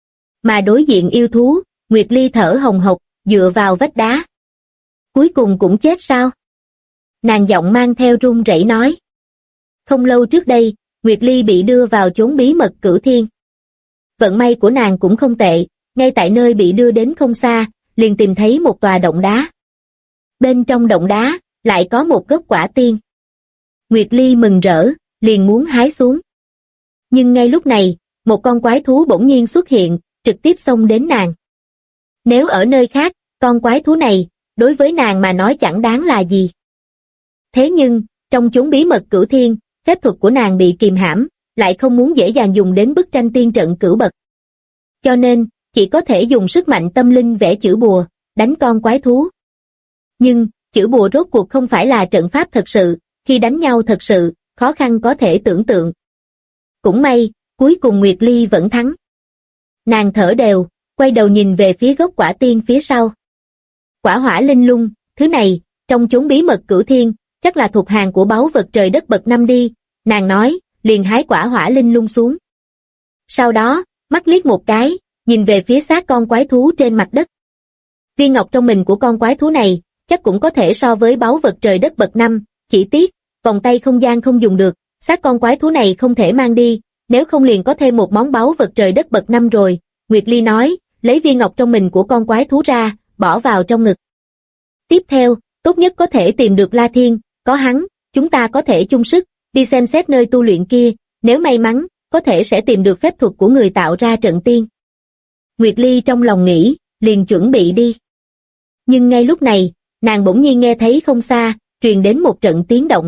Mà đối diện yêu thú, Nguyệt Ly thở hồng hộc, dựa vào vách đá. Cuối cùng cũng chết sao? Nàng giọng mang theo run rẩy nói. Không lâu trước đây, Nguyệt Ly bị đưa vào chốn bí mật cửu thiên. Vận may của nàng cũng không tệ, ngay tại nơi bị đưa đến không xa, liền tìm thấy một tòa động đá. Bên trong động đá, lại có một gốc quả tiên. Nguyệt Ly mừng rỡ, liền muốn hái xuống. Nhưng ngay lúc này, một con quái thú bỗng nhiên xuất hiện, trực tiếp xông đến nàng. Nếu ở nơi khác, con quái thú này, đối với nàng mà nói chẳng đáng là gì. Thế nhưng, trong chốn bí mật cửu thiên, phép thuật của nàng bị kìm hãm, lại không muốn dễ dàng dùng đến bức tranh tiên trận cửu bậc. Cho nên, chỉ có thể dùng sức mạnh tâm linh vẽ chữ bùa, đánh con quái thú. Nhưng, chữ bùa rốt cuộc không phải là trận pháp thật sự, khi đánh nhau thật sự, khó khăn có thể tưởng tượng. Cũng may, cuối cùng Nguyệt Ly vẫn thắng. Nàng thở đều, quay đầu nhìn về phía gốc quả tiên phía sau. Quả hỏa linh lung, thứ này, trong chốn bí mật cửu thiên, chắc là thuộc hàng của báu vật trời đất bậc năm đi, nàng nói, liền hái quả hỏa linh lung xuống. Sau đó, mắt liếc một cái, nhìn về phía xác con quái thú trên mặt đất. Viên ngọc trong mình của con quái thú này, chắc cũng có thể so với báu vật trời đất bậc năm, chỉ tiếc, vòng tay không gian không dùng được, xác con quái thú này không thể mang đi, nếu không liền có thêm một món báu vật trời đất bậc năm rồi, Nguyệt Ly nói, lấy viên ngọc trong mình của con quái thú ra, bỏ vào trong ngực. Tiếp theo, tốt nhất có thể tìm được La Thiên, có hắn, chúng ta có thể chung sức, đi xem xét nơi tu luyện kia, nếu may mắn, có thể sẽ tìm được phép thuật của người tạo ra trận tiên. Nguyệt Ly trong lòng nghĩ, liền chuẩn bị đi. Nhưng ngay lúc này, nàng bỗng nhiên nghe thấy không xa, truyền đến một trận tiếng động.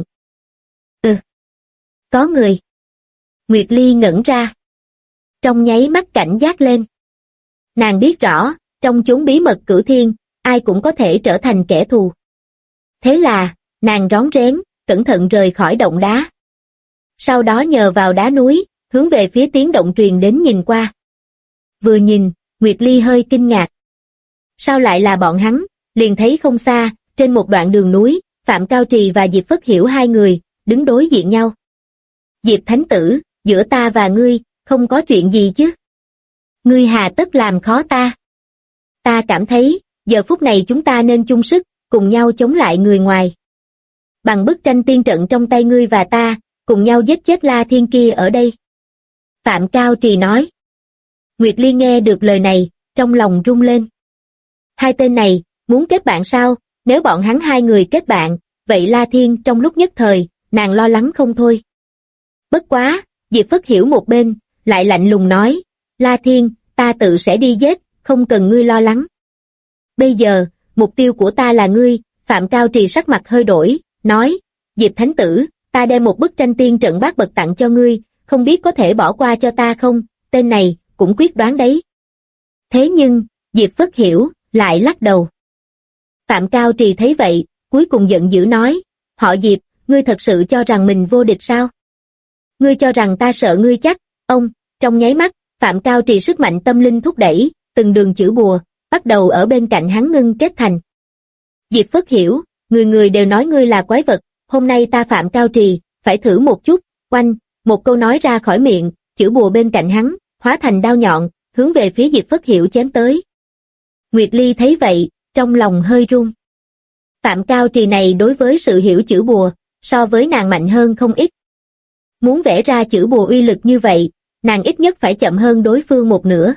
Có người. Nguyệt Ly ngẩn ra. Trong nháy mắt cảnh giác lên. Nàng biết rõ, trong chốn bí mật cửu thiên, ai cũng có thể trở thành kẻ thù. Thế là, nàng rón rén, cẩn thận rời khỏi động đá. Sau đó nhờ vào đá núi, hướng về phía tiếng động truyền đến nhìn qua. Vừa nhìn, Nguyệt Ly hơi kinh ngạc. Sao lại là bọn hắn? Liền thấy không xa, trên một đoạn đường núi, Phạm Cao Trì và Diệp Phất Hiểu hai người, đứng đối diện nhau. Diệp Thánh Tử, giữa ta và ngươi, không có chuyện gì chứ? Ngươi hà tất làm khó ta? Ta cảm thấy, giờ phút này chúng ta nên chung sức, cùng nhau chống lại người ngoài. Bằng bức tranh tiên trận trong tay ngươi và ta, cùng nhau giết chết La Thiên kia ở đây. Phạm Cao Trì nói. Nguyệt Ly nghe được lời này, trong lòng rung lên. Hai tên này, muốn kết bạn sao? Nếu bọn hắn hai người kết bạn, vậy La Thiên trong lúc nhất thời, nàng lo lắng không thôi. Bất quá, Diệp Phất Hiểu một bên, lại lạnh lùng nói, La Thiên, ta tự sẽ đi giết, không cần ngươi lo lắng. Bây giờ, mục tiêu của ta là ngươi. Phạm Cao Trì sắc mặt hơi đổi, nói, Diệp Thánh Tử, ta đem một bức tranh tiên trận bát bậc tặng cho ngươi, không biết có thể bỏ qua cho ta không? Tên này, cũng quyết đoán đấy. Thế nhưng, Diệp Phất Hiểu, lại lắc đầu. Phạm Cao Trì thấy vậy, cuối cùng giận dữ nói, họ Diệp, ngươi thật sự cho rằng mình vô địch sao? Ngươi cho rằng ta sợ ngươi chắc? Ông, trong nháy mắt, Phạm Cao Trì sức mạnh tâm linh thúc đẩy, từng đường chữ bùa, bắt đầu ở bên cạnh hắn ngưng kết thành. Diệp Phất Hiểu, người người đều nói ngươi là quái vật, hôm nay ta Phạm Cao Trì, phải thử một chút. Oanh, một câu nói ra khỏi miệng, chữ bùa bên cạnh hắn, hóa thành đao nhọn, hướng về phía Diệp Phất Hiểu chém tới. Nguyệt Ly thấy vậy, trong lòng hơi run. Phạm Cao Trì này đối với sự hiểu chữ bùa, so với nàng mạnh hơn không ít. Muốn vẽ ra chữ bùa uy lực như vậy, nàng ít nhất phải chậm hơn đối phương một nửa.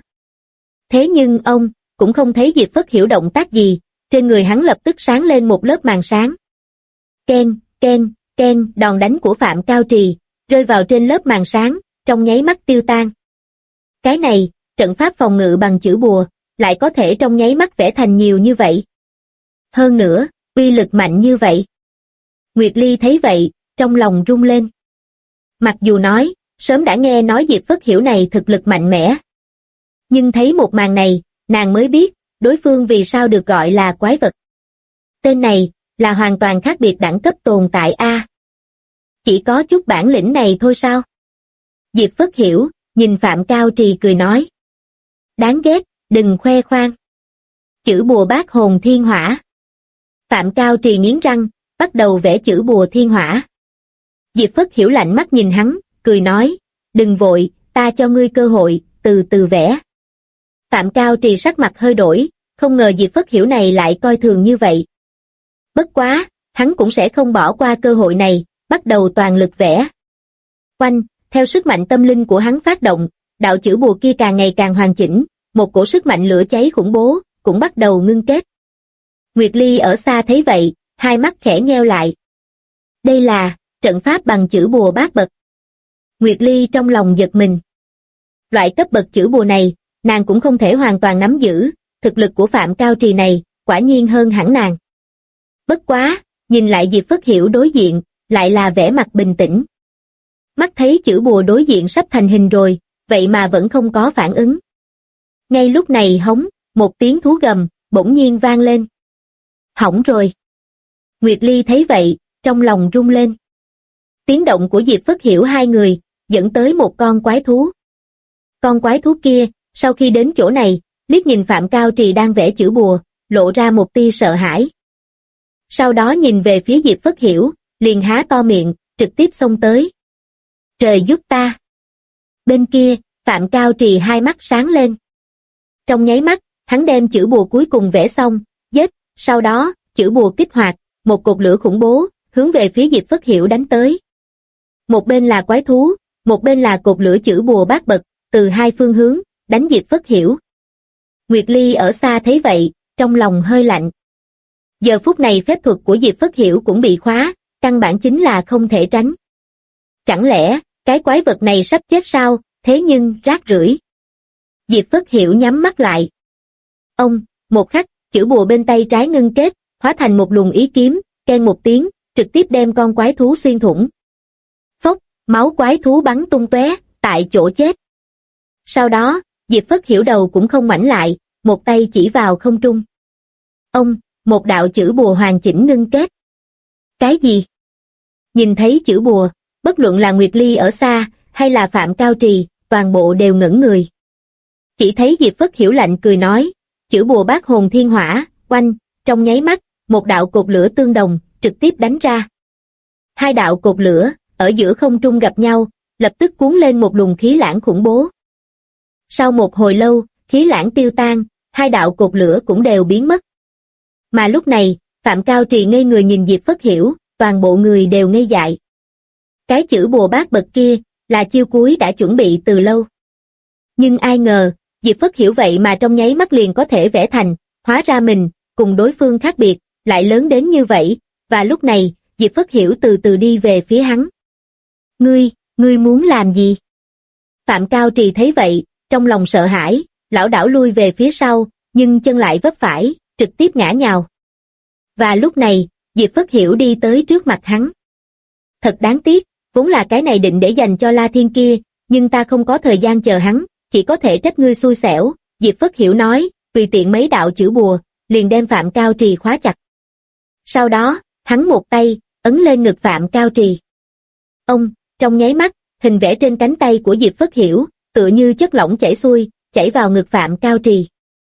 Thế nhưng ông, cũng không thấy Diệp Phất Hiểu động tác gì, trên người hắn lập tức sáng lên một lớp màn sáng. Ken, ken, ken, đòn đánh của Phạm Cao Trì, rơi vào trên lớp màn sáng, trong nháy mắt tiêu tan. Cái này, trận pháp phòng ngự bằng chữ bùa, lại có thể trong nháy mắt vẽ thành nhiều như vậy. Hơn nữa, uy lực mạnh như vậy. Nguyệt Ly thấy vậy, trong lòng rung lên. Mặc dù nói, sớm đã nghe nói Diệp Phất Hiểu này thực lực mạnh mẽ. Nhưng thấy một màn này, nàng mới biết, đối phương vì sao được gọi là quái vật. Tên này, là hoàn toàn khác biệt đẳng cấp tồn tại a. Chỉ có chút bản lĩnh này thôi sao? Diệp Phất Hiểu, nhìn Phạm Cao Trì cười nói. Đáng ghét, đừng khoe khoang. Chữ bùa bát hồn thiên hỏa. Phạm Cao Trì nghiến răng, bắt đầu vẽ chữ bùa thiên hỏa. Diệp Phất Hiểu lạnh mắt nhìn hắn, cười nói, đừng vội, ta cho ngươi cơ hội, từ từ vẽ. Phạm Cao Trì sắc mặt hơi đổi, không ngờ Diệp Phất Hiểu này lại coi thường như vậy. Bất quá, hắn cũng sẽ không bỏ qua cơ hội này, bắt đầu toàn lực vẽ. Oanh, theo sức mạnh tâm linh của hắn phát động, đạo chữ bùa kia càng ngày càng hoàn chỉnh, một cổ sức mạnh lửa cháy khủng bố, cũng bắt đầu ngưng kết. Nguyệt Ly ở xa thấy vậy, hai mắt khẽ nheo lại. Đây là trận pháp bằng chữ bùa bát bậc. Nguyệt Ly trong lòng giật mình. Loại cấp bậc chữ bùa này, nàng cũng không thể hoàn toàn nắm giữ, thực lực của Phạm Cao Trì này, quả nhiên hơn hẳn nàng. Bất quá, nhìn lại Diệp Phất Hiểu đối diện, lại là vẻ mặt bình tĩnh. Mắt thấy chữ bùa đối diện sắp thành hình rồi, vậy mà vẫn không có phản ứng. Ngay lúc này hống, một tiếng thú gầm, bỗng nhiên vang lên. Hỏng rồi. Nguyệt Ly thấy vậy, trong lòng rung lên. Tiếng động của Diệp Phất Hiểu hai người, dẫn tới một con quái thú. Con quái thú kia, sau khi đến chỗ này, liếc nhìn Phạm Cao Trì đang vẽ chữ bùa, lộ ra một tia sợ hãi. Sau đó nhìn về phía Diệp Phất Hiểu, liền há to miệng, trực tiếp xông tới. Trời giúp ta! Bên kia, Phạm Cao Trì hai mắt sáng lên. Trong nháy mắt, hắn đem chữ bùa cuối cùng vẽ xong, giết, sau đó, chữ bùa kích hoạt, một cột lửa khủng bố, hướng về phía Diệp Phất Hiểu đánh tới. Một bên là quái thú, một bên là cột lửa chữ bùa bát bậc, từ hai phương hướng, đánh Diệp Phất Hiểu. Nguyệt Ly ở xa thấy vậy, trong lòng hơi lạnh. Giờ phút này phép thuật của Diệp Phất Hiểu cũng bị khóa, căn bản chính là không thể tránh. Chẳng lẽ, cái quái vật này sắp chết sao, thế nhưng, rác rưởi. Diệp Phất Hiểu nhắm mắt lại. Ông, một khắc, chữ bùa bên tay trái ngưng kết, hóa thành một luồng ý kiếm, keng một tiếng, trực tiếp đem con quái thú xuyên thủng. Phốc, máu quái thú bắn tung tóe, tại chỗ chết. Sau đó, Diệp Phất Hiểu đầu cũng không ngoảnh lại, một tay chỉ vào không trung. Ông, một đạo chữ bùa hoàn chỉnh ngưng kết. Cái gì? Nhìn thấy chữ bùa, bất luận là Nguyệt Ly ở xa, hay là Phạm Cao Trì, toàn bộ đều ngẩn người. Chỉ thấy Diệp Phất Hiểu lạnh cười nói, chữ bùa bát hồn thiên hỏa, oanh, trong nháy mắt, một đạo cột lửa tương đồng, trực tiếp đánh ra. Hai đạo cột lửa, ở giữa không trung gặp nhau, lập tức cuốn lên một luồng khí lãng khủng bố. Sau một hồi lâu, khí lãng tiêu tan, hai đạo cột lửa cũng đều biến mất. Mà lúc này, Phạm Cao Trì ngây người nhìn Diệp Phất Hiểu, toàn bộ người đều ngây dại. Cái chữ bùa bát bậc kia, là chiêu cuối đã chuẩn bị từ lâu. Nhưng ai ngờ, Diệp Phất Hiểu vậy mà trong nháy mắt liền có thể vẽ thành, hóa ra mình, cùng đối phương khác biệt, lại lớn đến như vậy, và lúc này, Diệp Phất Hiểu từ từ đi về phía hắn. Ngươi muốn làm gì? Phạm Cao Trì thấy vậy, trong lòng sợ hãi, lảo đảo lui về phía sau, nhưng chân lại vấp phải, trực tiếp ngã nhào. Và lúc này, Diệp Phất Hiểu đi tới trước mặt hắn. Thật đáng tiếc, vốn là cái này định để dành cho La Thiên kia, nhưng ta không có thời gian chờ hắn, chỉ có thể trách ngươi xui xẻo, Diệp Phất Hiểu nói, tùy tiện mấy đạo chữ bùa, liền đem Phạm Cao Trì khóa chặt. Sau đó, hắn một tay, ấn lên ngực Phạm Cao Trì. Trong nháy mắt, hình vẽ trên cánh tay của Diệp Phất Hiểu, tựa như chất lỏng chảy xuôi, chảy vào ngực Phạm Cao Trì.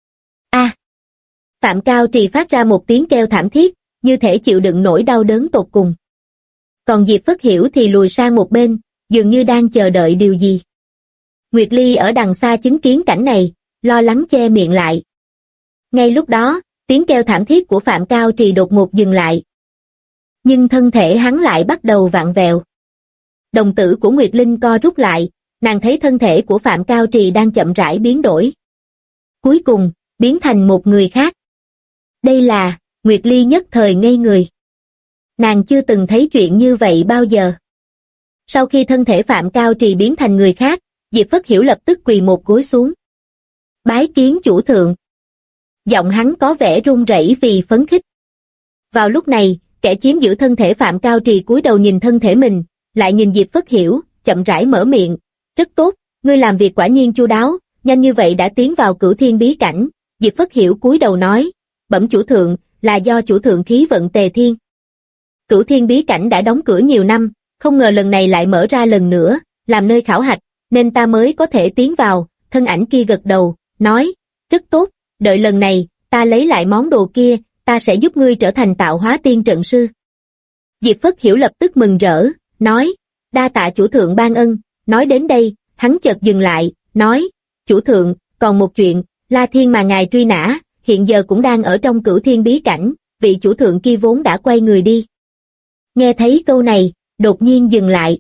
A! Phạm Cao Trì phát ra một tiếng kêu thảm thiết, như thể chịu đựng nỗi đau đớn tột cùng. Còn Diệp Phất Hiểu thì lùi sang một bên, dường như đang chờ đợi điều gì. Nguyệt Ly ở đằng xa chứng kiến cảnh này, lo lắng che miệng lại. Ngay lúc đó, tiếng kêu thảm thiết của Phạm Cao Trì đột ngột dừng lại. Nhưng thân thể hắn lại bắt đầu vặn vẹo. Đồng tử của Nguyệt Linh co rút lại, nàng thấy thân thể của Phạm Cao Trì đang chậm rãi biến đổi. Cuối cùng, biến thành một người khác. Đây là, Nguyệt Ly nhất thời ngây người. Nàng chưa từng thấy chuyện như vậy bao giờ. Sau khi thân thể Phạm Cao Trì biến thành người khác, Diệp Phất Hiểu lập tức quỳ một gối xuống. Bái kiến chủ thượng. Giọng hắn có vẻ run rẩy vì phấn khích. Vào lúc này, kẻ chiếm giữ thân thể Phạm Cao Trì cúi đầu nhìn thân thể mình, lại nhìn Diệp Phất Hiểu, chậm rãi mở miệng. Rất tốt, ngươi làm việc quả nhiên chu đáo, nhanh như vậy đã tiến vào Cửu Thiên bí cảnh. Diệp Phất Hiểu cúi đầu nói, bẩm chủ thượng, là do chủ thượng khí vận tề thiên. Cửu Thiên bí cảnh đã đóng cửa nhiều năm, không ngờ lần này lại mở ra lần nữa, làm nơi khảo hạch, nên ta mới có thể tiến vào. Thân ảnh kia gật đầu, nói, rất tốt, đợi lần này, ta lấy lại món đồ kia, ta sẽ giúp ngươi trở thành tạo hóa tiên trận sư. Diệp Phất Hiểu lập tức mừng rỡ, nói, đa tạ chủ thượng ban ân. Nói đến đây, hắn chợt dừng lại, nói, chủ thượng, còn một chuyện, La Thiên mà ngài truy nã, hiện giờ cũng đang ở trong Cửu Thiên bí cảnh, vị chủ thượng kia vốn đã quay người đi. Nghe thấy câu này, đột nhiên dừng lại.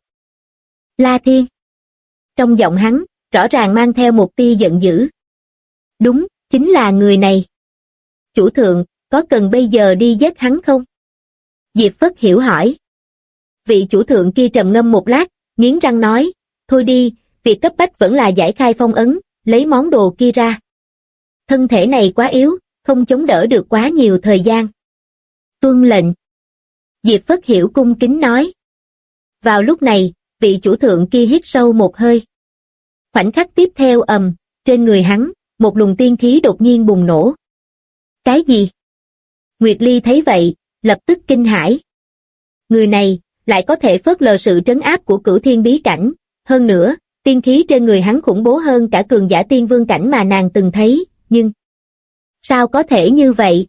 La Thiên. Trong giọng hắn, rõ ràng mang theo một tia giận dữ. Đúng, chính là người này. Chủ thượng, có cần bây giờ đi giết hắn không? Diệp Phất Hiểu hỏi. Vị chủ thượng kia trầm ngâm một lát, nghiến răng nói, thôi đi, việc cấp bách vẫn là giải khai phong ấn, lấy món đồ kia ra. Thân thể này quá yếu, không chống đỡ được quá nhiều thời gian. Tuân lệnh. Diệp Phất Hiểu cung kính nói. Vào lúc này, vị chủ thượng kia hít sâu một hơi. Khoảnh khắc tiếp theo trên người hắn, một luồng tiên khí đột nhiên bùng nổ. Cái gì? Nguyệt Ly thấy vậy, lập tức kinh hãi. Người này, lại có thể phớt lờ sự trấn áp của Cửu Thiên bí cảnh, hơn nữa, tiên khí trên người hắn khủng bố hơn cả cường giả tiên vương cảnh mà nàng từng thấy, nhưng sao có thể như vậy?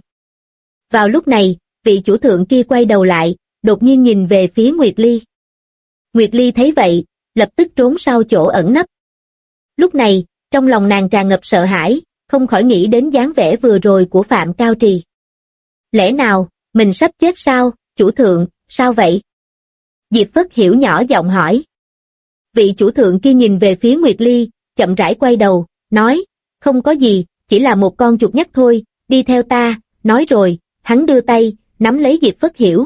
Vào lúc này, vị chủ thượng kia quay đầu lại, đột nhiên nhìn về phía Nguyệt Ly. Nguyệt Ly thấy vậy, lập tức trốn sau chỗ ẩn nấp. Lúc này, trong lòng nàng tràn ngập sợ hãi, không khỏi nghĩ đến dáng vẻ vừa rồi của Phạm Cao Trì. Lẽ nào, mình sắp chết sao, chủ thượng, sao vậy? Diệp Phất Hiểu nhỏ giọng hỏi. Vị chủ thượng kia nhìn về phía Nguyệt Ly, chậm rãi quay đầu, nói, không có gì, chỉ là một con chuột nhắt thôi, đi theo ta, nói rồi, hắn đưa tay, nắm lấy Diệp Phất Hiểu.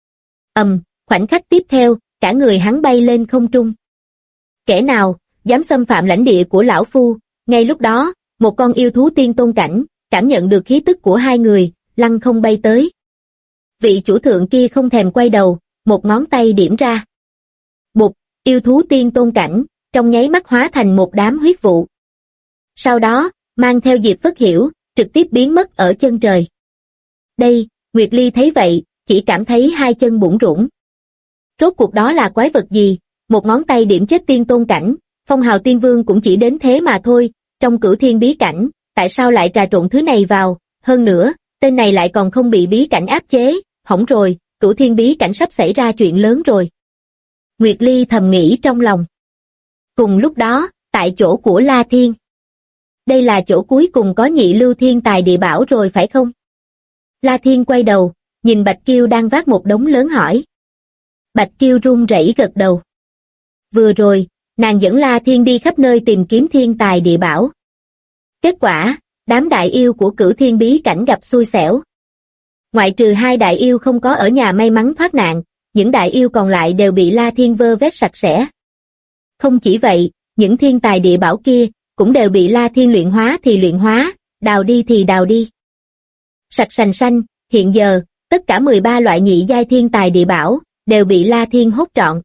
Khoảnh khắc tiếp theo, cả người hắn bay lên không trung. Kẻ nào, dám xâm phạm lãnh địa của lão phu, ngay lúc đó, một con yêu thú tiên tôn cảnh, cảm nhận được khí tức của hai người, lăng không bay tới. Vị chủ thượng kia không thèm quay đầu, một ngón tay điểm ra. Bụp, yêu thú tiên tôn cảnh, trong nháy mắt hóa thành một đám huyết vụ. Sau đó, mang theo Diệp Phất Hiểu, trực tiếp biến mất ở chân trời. Đây, Nguyệt Ly thấy vậy, chỉ cảm thấy hai chân bủn rủn. Rốt cuộc đó là quái vật gì? Một ngón tay điểm chết tiên tôn cảnh, phong hào tiên vương cũng chỉ đến thế mà thôi, trong cửu thiên bí cảnh, tại sao lại trà trộn thứ này vào, hơn nữa, tên này lại còn không bị bí cảnh áp chế, hỏng rồi, cửu thiên bí cảnh sắp xảy ra chuyện lớn rồi. Nguyệt Ly thầm nghĩ trong lòng. Cùng lúc đó, tại chỗ của La Thiên. Đây là chỗ cuối cùng có nhị lưu thiên tài địa bảo rồi phải không? La Thiên quay đầu, nhìn Bạch Kiêu đang vác một đống lớn hỏi. Bạch Kiêu run rẩy gật đầu. Vừa rồi, nàng dẫn La Thiên đi khắp nơi tìm kiếm thiên tài địa bảo. Kết quả, đám đại yêu của cửu thiên bí cảnh gặp xui xẻo. Ngoại trừ hai đại yêu không có ở nhà may mắn thoát nạn, những đại yêu còn lại đều bị La Thiên vơ vét sạch sẽ. Không chỉ vậy, những thiên tài địa bảo kia cũng đều bị La Thiên luyện hóa thì luyện hóa, đào đi thì đào đi. Sạch sành xanh, hiện giờ, tất cả 13 loại nhị giai thiên tài địa bảo đều bị La Thiên hốt trọn.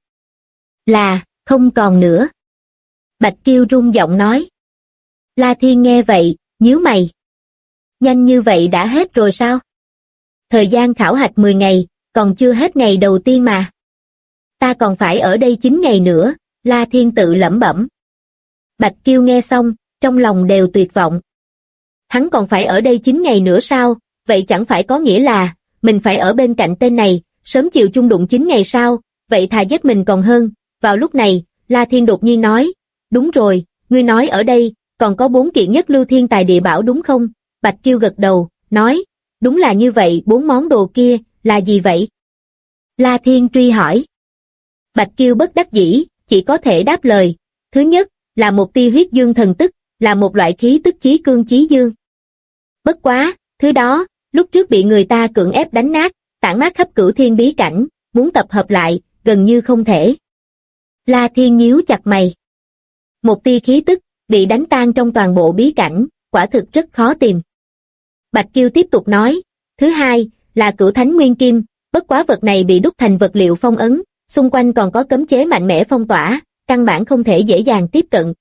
Là, không còn nữa. Bạch Kiêu run giọng nói. La Thiên nghe vậy, nhíu mày. Nhanh như vậy đã hết rồi sao? Thời gian khảo hạch 10 ngày, còn chưa hết ngày đầu tiên mà. Ta còn phải ở đây 9 ngày nữa, La Thiên tự lẩm bẩm. Bạch Kiêu nghe xong, trong lòng đều tuyệt vọng. Hắn còn phải ở đây 9 ngày nữa sao? Vậy chẳng phải có nghĩa là mình phải ở bên cạnh tên này, sớm chiều chung đụng 9 ngày sao? Vậy thà giết mình còn hơn. Vào lúc này, La Thiên đột nhiên nói, đúng rồi, ngươi nói ở đây còn có 4 kiện nhất lưu thiên tài địa bảo đúng không? Bạch Kiêu gật đầu, nói, đúng là như vậy. 4 món đồ kia là gì vậy? La Thiên truy hỏi. Bạch Kiêu bất đắc dĩ, chỉ có thể đáp lời. Thứ nhất, là một tia huyết dương thần tức, là một loại khí tức chí cương chí dương. Bất quá, thứ đó, lúc trước bị người ta cưỡng ép đánh nát, tản mát khắp cửu thiên bí cảnh, muốn tập hợp lại, gần như không thể. La Thiên nhíu chặt mày. Một tia khí tức, bị đánh tan trong toàn bộ bí cảnh, quả thực rất khó tìm. Bạch Kiêu tiếp tục nói, thứ hai, là cửu thánh nguyên kim, bất quá vật này bị đúc thành vật liệu phong ấn, xung quanh còn có cấm chế mạnh mẽ phong tỏa, căn bản không thể dễ dàng tiếp cận.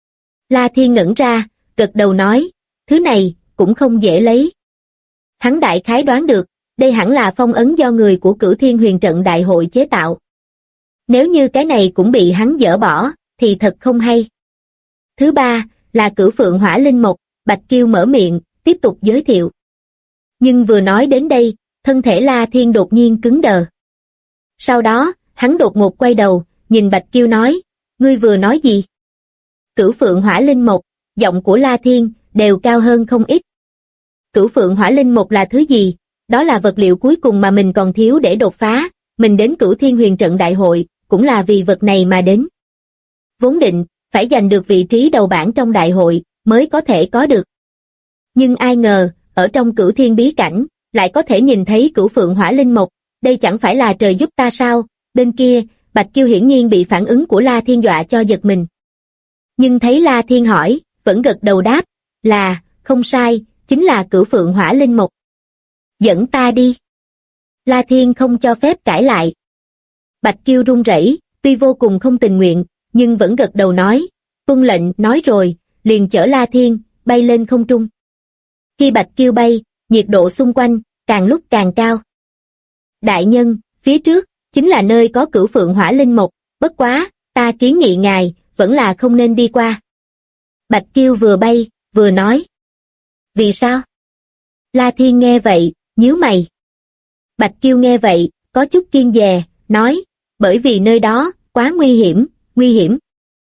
La Thiên ngẩn ra, gật đầu nói, thứ này, cũng không dễ lấy. Hắn đại khái đoán được, đây hẳn là phong ấn do người của cửu thiên huyền trận đại hội chế tạo. Nếu như cái này cũng bị hắn dỡ bỏ, thì thật không hay. Thứ ba, là cửu phượng hỏa linh mộc, Bạch Kiêu mở miệng, tiếp tục giới thiệu. Nhưng vừa nói đến đây, thân thể La Thiên đột nhiên cứng đờ. Sau đó, hắn đột ngột quay đầu, nhìn Bạch Kiêu nói, ngươi vừa nói gì? Cửu phượng hỏa linh mộc, giọng của La Thiên đều cao hơn không ít. Cửu phượng hỏa linh mộc là thứ gì? Đó là vật liệu cuối cùng mà mình còn thiếu để đột phá, mình đến cửu thiên huyền trận đại hội, cũng là vì vật này mà đến. Vốn định, phải giành được vị trí đầu bảng trong đại hội, mới có thể có được. Nhưng ai ngờ, ở trong cửu thiên bí cảnh, lại có thể nhìn thấy cửu phượng hỏa linh mộc, đây chẳng phải là trời giúp ta sao? Bên kia, Bạch Kiêu hiển nhiên bị phản ứng của La Thiên dọa cho giật mình. Nhưng thấy La Thiên hỏi, vẫn gật đầu đáp, là, không sai, chính là cửu phượng hỏa linh mộc. Dẫn ta đi. La Thiên không cho phép cãi lại. Bạch Kiêu run rẩy, tuy vô cùng không tình nguyện, nhưng vẫn gật đầu nói, tuân lệnh, nói rồi, liền chở La Thiên, bay lên không trung. Khi Bạch Kiêu bay, nhiệt độ xung quanh, càng lúc càng cao. Đại nhân, phía trước, chính là nơi có cửu phượng hỏa linh mộc, bất quá, ta kiến nghị ngài, vẫn là không nên đi qua. Bạch Kiêu vừa bay, vừa nói. Vì sao? La Thiên nghe vậy, nhíu mày. Bạch Kiêu nghe vậy, có chút kiêng dè, nói, bởi vì nơi đó, quá nguy hiểm, nguy hiểm.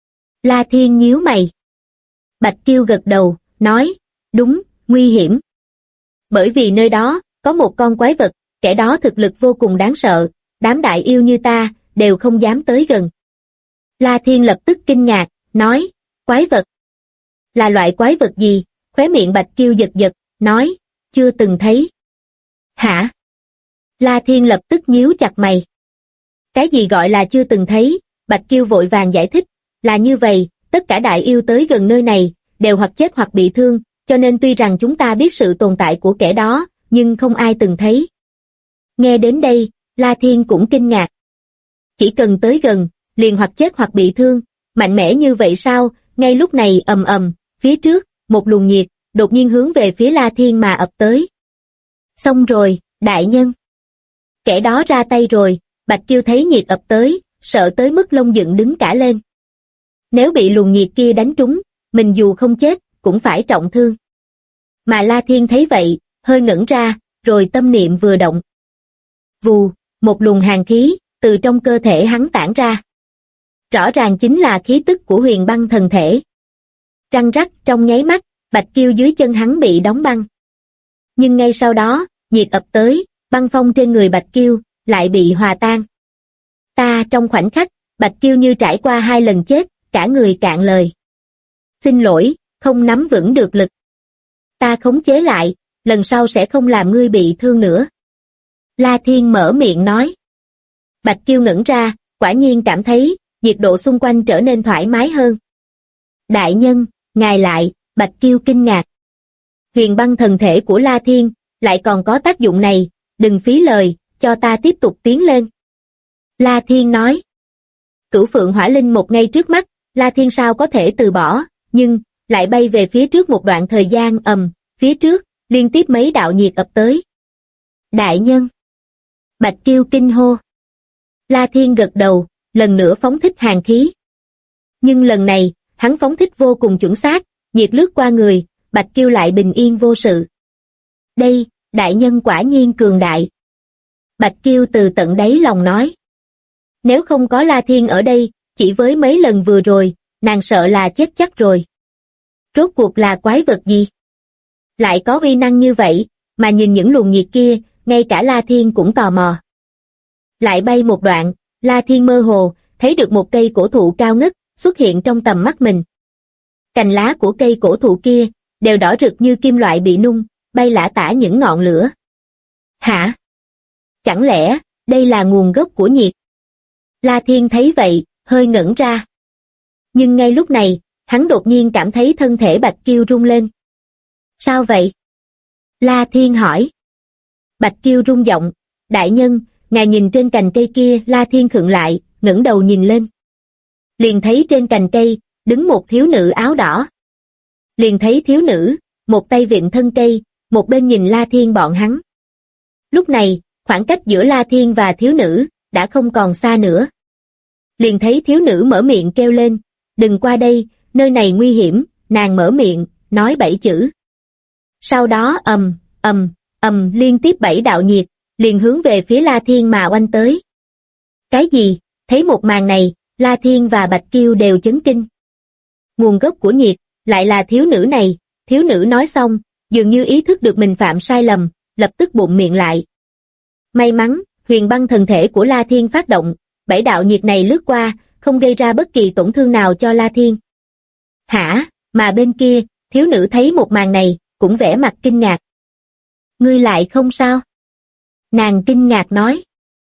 La Thiên nhíu mày. Bạch Kiêu gật đầu, nói, đúng, nguy hiểm. Bởi vì nơi đó, có một con quái vật, kẻ đó thực lực vô cùng đáng sợ, đám đại yêu như ta, đều không dám tới gần. La Thiên lập tức kinh ngạc, nói, quái vật. Là loại quái vật gì? Khóe miệng Bạch Kiêu giật giật, nói, chưa từng thấy. Hả? La Thiên lập tức nhíu chặt mày. Cái gì gọi là chưa từng thấy? Bạch Kiêu vội vàng giải thích, là như vậy, tất cả đại yêu tới gần nơi này, đều hoặc chết hoặc bị thương, cho nên tuy rằng chúng ta biết sự tồn tại của kẻ đó, nhưng không ai từng thấy. Nghe đến đây, La Thiên cũng kinh ngạc. Chỉ cần tới gần, liền hoặc chết hoặc bị thương, mạnh mẽ như vậy sao? Ngay lúc này ầm ầm, phía trước, một luồng nhiệt, đột nhiên hướng về phía La Thiên mà ập tới. Xong rồi, đại nhân. Kẻ đó ra tay rồi, Bạch Kiêu thấy nhiệt ập tới, sợ tới mức lông dựng đứng cả lên. Nếu bị luồng nhiệt kia đánh trúng, mình dù không chết, cũng phải trọng thương. Mà La Thiên thấy vậy, hơi ngẩn ra, rồi tâm niệm vừa động. Vù, một luồng hàn khí, từ trong cơ thể hắn tản ra. Rõ ràng chính là khí tức của Huyền Băng thần thể. Răng rắc trong nháy mắt, Bạch Kiêu dưới chân hắn bị đóng băng. Nhưng ngay sau đó, nhiệt ập tới, băng phong trên người Bạch Kiêu, lại bị hòa tan. Trong khoảnh khắc, Bạch Kiêu như trải qua 2 lần chết, cả người cạn lời. Xin lỗi, không nắm vững được lực. Ta khống chế lại, lần sau sẽ không làm ngươi bị thương nữa. La Thiên mở miệng nói. Bạch Kiêu ngẩn ra, quả nhiên cảm thấy, nhiệt độ xung quanh trở nên thoải mái hơn. Đại nhân, ngài lại, Bạch Kiêu kinh ngạc. Huyền Băng thần thể của La Thiên, lại còn có tác dụng này, đừng phí lời, cho ta tiếp tục tiến lên. La Thiên nói. Cửu Phượng Hỏa Linh một ngay trước mắt, La Thiên sao có thể từ bỏ, nhưng, lại bay về phía trước một đoạn thời gian phía trước, liên tiếp mấy đạo nhiệt ập tới. Đại nhân. Bạch Kiêu kinh hô. La Thiên gật đầu, lần nữa phóng thích hàn khí. Nhưng lần này, hắn phóng thích vô cùng chuẩn xác, nhiệt lướt qua người, Bạch Kiêu lại bình yên vô sự. Đây, đại nhân quả nhiên cường đại. Bạch Kiêu từ tận đáy lòng nói. Nếu không có La Thiên ở đây, chỉ với mấy lần vừa rồi, nàng sợ là chết chắc rồi. Rốt cuộc là quái vật gì? Lại có uy năng như vậy, mà nhìn những luồng nhiệt kia, ngay cả La Thiên cũng tò mò. Lại bay một đoạn, La Thiên mơ hồ, thấy được một cây cổ thụ cao ngất, xuất hiện trong tầm mắt mình. Cành lá của cây cổ thụ kia, đều đỏ rực như kim loại bị nung, bay lả tả những ngọn lửa. Hả? Chẳng lẽ, đây là nguồn gốc của nhiệt? La Thiên thấy vậy, hơi ngẩn ra. Nhưng ngay lúc này, hắn đột nhiên cảm thấy thân thể Bạch Kiêu rung lên. Sao vậy? La Thiên hỏi. Bạch Kiêu rung giọng, đại nhân, ngài nhìn trên cành cây kia. La Thiên khựng lại, ngẩng đầu nhìn lên. Liền thấy trên cành cây, đứng một thiếu nữ áo đỏ. Liền thấy thiếu nữ, một tay vịn thân cây, một bên nhìn La Thiên bọn hắn. Lúc này, khoảng cách giữa La Thiên và thiếu nữ, đã không còn xa nữa. Liền thấy thiếu nữ mở miệng kêu lên, đừng qua đây, nơi này nguy hiểm, nàng mở miệng, nói 7 chữ. Sau đó liên tiếp 7 đạo nhiệt, liền hướng về phía La Thiên mà oanh tới. Cái gì? Thấy một màn này, La Thiên và Bạch Kiêu đều chấn kinh. Nguồn gốc của nhiệt, lại là thiếu nữ này. Thiếu nữ nói xong, dường như ý thức được mình phạm sai lầm, lập tức bụm miệng lại. May mắn, Huyền Băng thần thể của La Thiên phát động, 7 đạo nhiệt này lướt qua, không gây ra bất kỳ tổn thương nào cho La Thiên. Hả? Mà bên kia, thiếu nữ thấy một màn này, cũng vẻ mặt kinh ngạc. Ngươi lại không sao? Nàng kinh ngạc nói.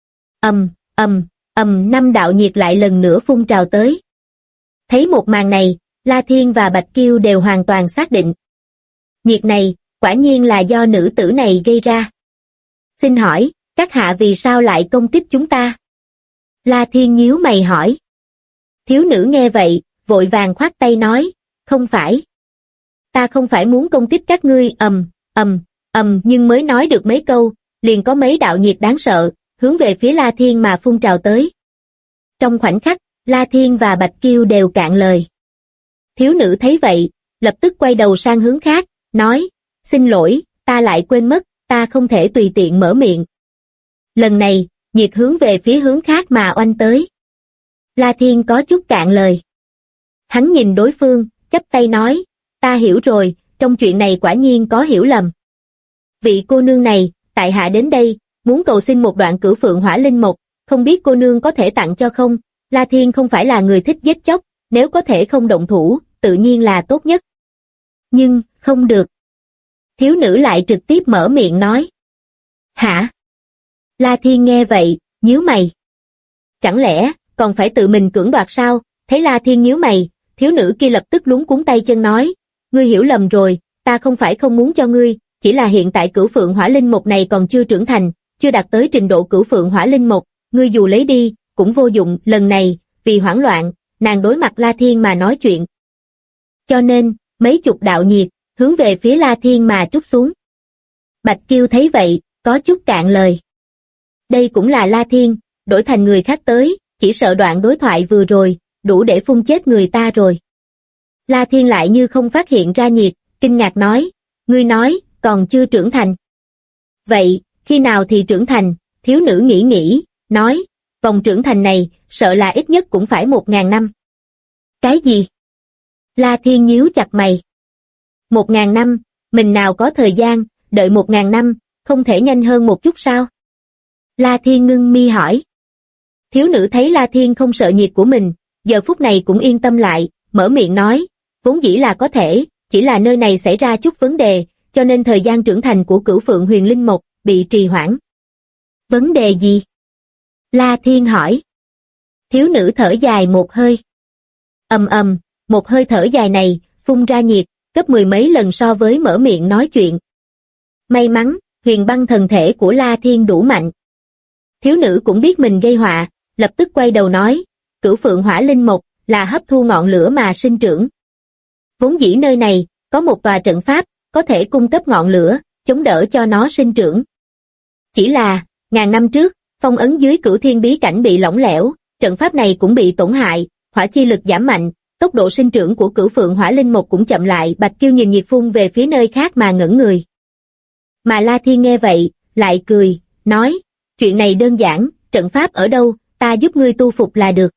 5 đạo nhiệt lại lần nữa phun trào tới. Thấy một màn này, La Thiên và Bạch Kiêu đều hoàn toàn xác định. Nhiệt này, quả nhiên là do nữ tử này gây ra. Xin hỏi, các hạ vì sao lại công kích chúng ta? La Thiên nhíu mày hỏi. Thiếu nữ nghe vậy, vội vàng khoát tay nói, không phải. Ta không phải muốn công kích các ngươi. Nhưng mới nói được mấy câu, liền có mấy đạo nhiệt đáng sợ, hướng về phía La Thiên mà phun trào tới. Trong khoảnh khắc, La Thiên và Bạch Kiêu đều cạn lời. Thiếu nữ thấy vậy, lập tức quay đầu sang hướng khác, nói, xin lỗi, ta lại quên mất, ta không thể tùy tiện mở miệng. Lần này, nhiệt hướng về phía hướng khác mà oanh tới. La Thiên có chút cạn lời. Hắn nhìn đối phương, chắp tay nói, ta hiểu rồi, trong chuyện này quả nhiên có hiểu lầm. Vị cô nương này, tại hạ đến đây, muốn cầu xin một đoạn Cửu Phượng Hỏa Linh Mộc, không biết cô nương có thể tặng cho không? La Thiên không phải là người thích giết chóc, nếu có thể không động thủ, tự nhiên là tốt nhất. Nhưng, không được. Thiếu nữ lại trực tiếp mở miệng nói. Hả? La Thiên nghe vậy, nhíu mày. Chẳng lẽ, còn phải tự mình cưỡng đoạt sao? Thấy La Thiên nhíu mày, thiếu nữ kia lập tức luống cuống tay chân nói. Ngươi hiểu lầm rồi, ta không phải không muốn cho ngươi, chỉ là hiện tại Cửu Phượng Hỏa Linh Mộc này còn chưa trưởng thành, chưa đạt tới trình độ Cửu Phượng Hỏa Linh Mộc, ngươi dù lấy đi, cũng vô dụng. Lần này, vì hoảng loạn, nàng đối mặt La Thiên mà nói chuyện. Cho nên, mấy chục đạo nhiệt, hướng về phía La Thiên mà trút xuống. Bạch Kiêu thấy vậy, có chút cạn lời. Đây cũng là La Thiên, đổi thành người khác tới, chỉ sợ đoạn đối thoại vừa rồi, đủ để phun chết người ta rồi. La Thiên lại như không phát hiện ra nhiệt, kinh ngạc nói, ngươi nói, còn chưa trưởng thành. Vậy, khi nào thì trưởng thành? Thiếu nữ nghĩ, nói, vòng trưởng thành này, sợ là ít nhất cũng phải 1000 năm. Cái gì? La Thiên nhíu chặt mày. 1000 năm, mình nào có thời gian, đợi 1000 năm, không thể nhanh hơn một chút sao? La Thiên ngưng mi hỏi. Thiếu nữ thấy La Thiên không sợ nhiệt của mình, giờ phút này cũng yên tâm lại, mở miệng nói, vốn dĩ là có thể, chỉ là nơi này xảy ra chút vấn đề, cho nên thời gian trưởng thành của Cửu Phượng Huyền Linh Mộc bị trì hoãn. Vấn đề gì? La Thiên hỏi. Thiếu nữ thở dài một hơi. Một hơi thở dài này, phun ra nhiệt, gấp 10 mấy lần so với mở miệng nói chuyện. May mắn, huyền băng thần thể của La Thiên đủ mạnh. Thiếu nữ cũng biết mình gây họa, lập tức quay đầu nói, Cửu Phượng Hỏa Linh Mộc là hấp thu ngọn lửa mà sinh trưởng. Vốn dĩ nơi này, có một tòa trận pháp, có thể cung cấp ngọn lửa, chống đỡ cho nó sinh trưởng. Chỉ là, ngàn năm trước, phong ấn dưới Cửu Thiên bí cảnh bị lỏng lẻo, trận pháp này cũng bị tổn hại, hỏa chi lực giảm mạnh, tốc độ sinh trưởng của Cửu Phượng Hỏa Linh Mộc cũng chậm lại. Bạch Kiêu nhìn nhiệt phun về phía nơi khác mà ngẩn người. Mà La Thiên nghe vậy, lại cười, nói, chuyện này đơn giản, trận pháp ở đâu, ta giúp ngươi tu phục là được.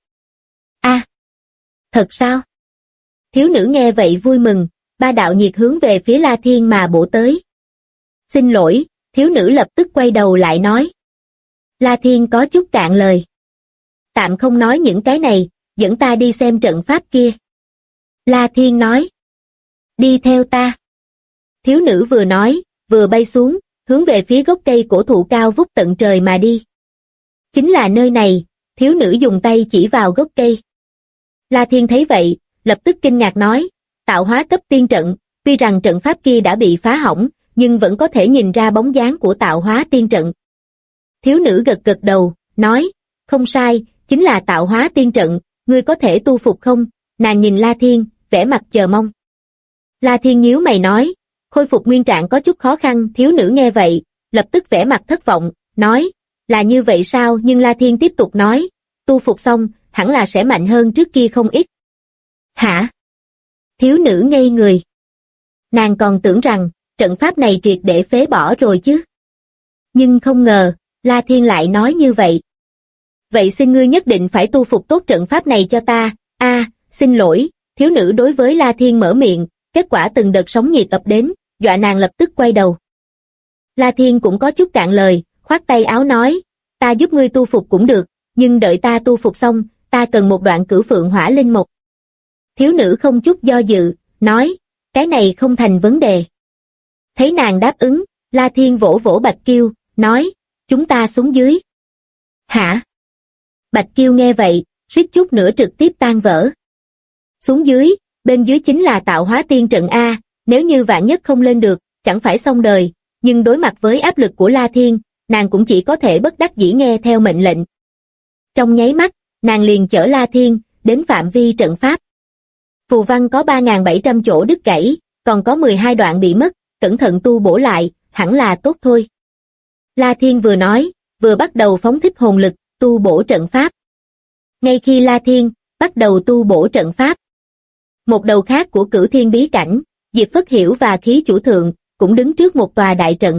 Thật sao? Thiếu nữ nghe vậy vui mừng, ba đạo nhiệt hướng về phía La Thiên mà bổ tới. Xin lỗi, thiếu nữ lập tức quay đầu lại nói. La Thiên có chút cạn lời. Tạm không nói những cái này, dẫn ta đi xem trận pháp kia. La Thiên nói. Đi theo ta. Thiếu nữ vừa nói, vừa bay xuống, hướng về phía gốc cây cổ thụ cao vút tận trời mà đi. Chính là nơi này, thiếu nữ dùng tay chỉ vào gốc cây. La Thiên thấy vậy, lập tức kinh ngạc nói, tạo hóa cấp tiên trận, tuy rằng trận pháp kia đã bị phá hỏng, nhưng vẫn có thể nhìn ra bóng dáng của tạo hóa tiên trận. Thiếu nữ gật đầu, nói, không sai, chính là tạo hóa tiên trận, ngươi có thể tu phục không? Nàng nhìn La Thiên, vẻ mặt chờ mong. La Thiên nhíu mày nói, khôi phục nguyên trạng có chút khó khăn. Thiếu nữ nghe vậy, lập tức vẻ mặt thất vọng, nói, là như vậy sao? Nhưng La Thiên tiếp tục nói, tu phục xong, hẳn là sẽ mạnh hơn trước kia không ít. Hả? Thiếu nữ ngây người. Nàng còn tưởng rằng, trận pháp này triệt để phế bỏ rồi chứ. Nhưng không ngờ, La Thiên lại nói như vậy. Vậy xin ngươi nhất định phải tu phục tốt trận pháp này cho ta. Xin lỗi, thiếu nữ đối với La Thiên mở miệng, kết quả từng đợt sóng nhiệt ập đến, dọa nàng lập tức quay đầu. La Thiên cũng có chút cạn lời, khoát tay áo nói, ta giúp ngươi tu phục cũng được, nhưng đợi ta tu phục xong, ta cần một đoạn Cửu Phượng Hỏa Linh Mộc. Thiếu nữ không chút do dự, nói, cái này không thành vấn đề. Thấy nàng đáp ứng, La Thiên vỗ vỗ Bạch Kiêu, nói, chúng ta xuống dưới. Hả? Bạch Kiêu nghe vậy, suýt chút nữa trực tiếp tan vỡ. Xuống dưới, bên dưới chính là tạo hóa tiên trận A, nếu như vạn nhất không lên được, chẳng phải xong đời, nhưng đối mặt với áp lực của La Thiên, nàng cũng chỉ có thể bất đắc dĩ nghe theo mệnh lệnh. Trong nháy mắt, nàng liền chở La Thiên, đến phạm vi trận pháp. Phù văn có 3700 chỗ đứt gãy, còn có 12 đoạn bị mất, cẩn thận tu bổ lại, hẳn là tốt thôi. La Thiên vừa nói, vừa bắt đầu phóng thích hồn lực, tu bổ trận pháp. Ngay khi La Thiên bắt đầu tu bổ trận pháp, một đầu khác của Cửu Thiên bí cảnh, Diệp Phất Hiểu và Khí Chủ Thượng cũng đứng trước một tòa đại trận.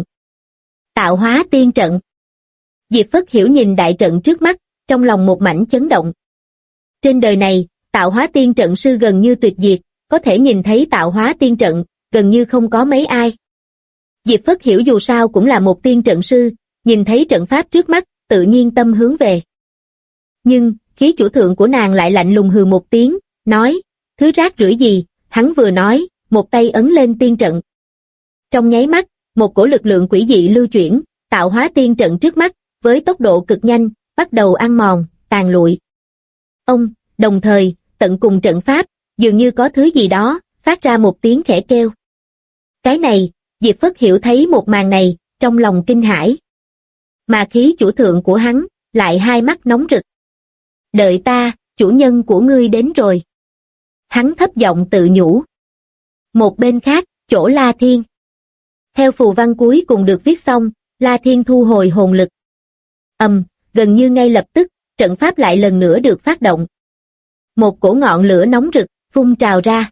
Tạo hóa tiên trận. Diệp Phất Hiểu nhìn đại trận trước mắt, trong lòng một mảnh chấn động. Trên đời này, tạo hóa tiên trận sư gần như tuyệt diệt, có thể nhìn thấy tạo hóa tiên trận, gần như không có mấy ai. Diệp Phất Hiểu dù sao cũng là một tiên trận sư, nhìn thấy trận pháp trước mắt, tự nhiên tâm hướng về. Nhưng, Khí Chủ Thượng của nàng lại lạnh lùng hừ một tiếng, nói, thứ rác rưởi gì? Hắn vừa nói, một tay ấn lên tiên trận. Trong nháy mắt, một cổ lực lượng quỷ dị lưu chuyển, tạo hóa tiên trận trước mắt, với tốc độ cực nhanh, bắt đầu ăn mòn, tàn lụi. Đồng thời, tận cùng trận pháp, dường như có thứ gì đó, phát ra một tiếng khẽ kêu. Cái này, Diệp Phất Hiểu thấy một màn này, trong lòng kinh hãi. Mà Khí Chủ Thượng của hắn, lại hai mắt nóng rực. Đợi ta, chủ nhân của ngươi đến rồi. Hắn thấp giọng tự nhủ. Một bên khác, chỗ La Thiên. Theo phù văn cuối cùng được viết xong, La Thiên thu hồi hồn lực. Gần như ngay lập tức, trận pháp lại lần nữa được phát động. Một cổ ngọn lửa nóng rực, phun trào ra.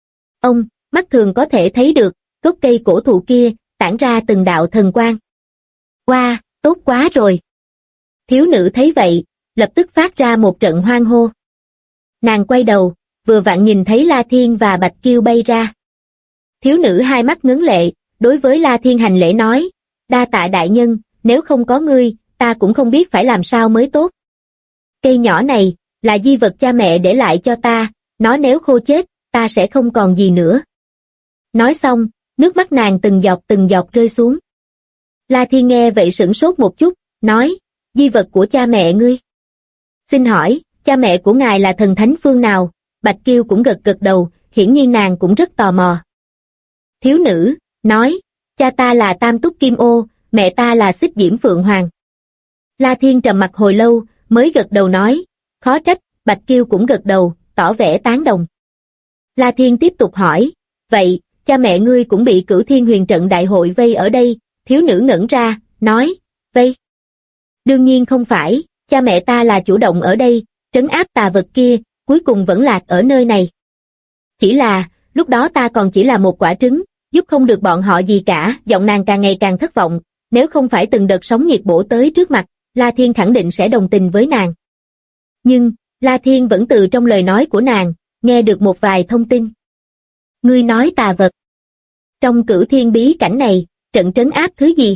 Mắt thường có thể thấy được, gốc cây cổ thụ kia, tản ra từng đạo thần quang. Wow, tốt quá rồi. Thiếu nữ thấy vậy, lập tức phát ra một trận hoan hô. Nàng quay đầu, vừa vặn nhìn thấy La Thiên và Bạch Kiêu bay ra. Thiếu nữ hai mắt ngấn lệ, đối với La Thiên hành lễ nói, đa tạ đại nhân, nếu không có ngươi, ta cũng không biết phải làm sao mới tốt. Cây nhỏ này, là di vật cha mẹ để lại cho ta, nó nếu khô chết, ta sẽ không còn gì nữa. Nói xong, nước mắt nàng từng giọt rơi xuống. La Thiên nghe vậy sửng sốt một chút, nói, di vật của cha mẹ ngươi. Xin hỏi, cha mẹ của ngài là thần thánh phương nào? Bạch Kiêu cũng gật đầu, hiển nhiên nàng cũng rất tò mò. Thiếu nữ, nói, cha ta là Tam Túc Kim Ô, mẹ ta là Xích Diễm Phượng Hoàng. La Thiên trầm mặc hồi lâu, mới gật đầu nói, khó trách. Bạch Kiêu cũng gật đầu, tỏ vẻ tán đồng. La Thiên tiếp tục hỏi, vậy, cha mẹ ngươi cũng bị Cửu Thiên Huyền Trận đại hội vây ở đây? Thiếu nữ ngẩn ra, nói, vây? Đương nhiên không phải, cha mẹ ta là chủ động ở đây, trấn áp tà vật kia, cuối cùng vẫn lạc ở nơi này. Chỉ là, lúc đó ta còn chỉ là một quả trứng, giúp không được bọn họ gì cả. Giọng nàng càng ngày càng thất vọng, nếu không phải từng đợt sóng nhiệt bổ tới trước mặt, La Thiên khẳng định sẽ đồng tình với nàng. Nhưng, La Thiên vẫn từ trong lời nói của nàng, nghe được một vài thông tin. Ngươi nói tà vật. Trong Cửu Thiên bí cảnh này, trận trấn áp thứ gì?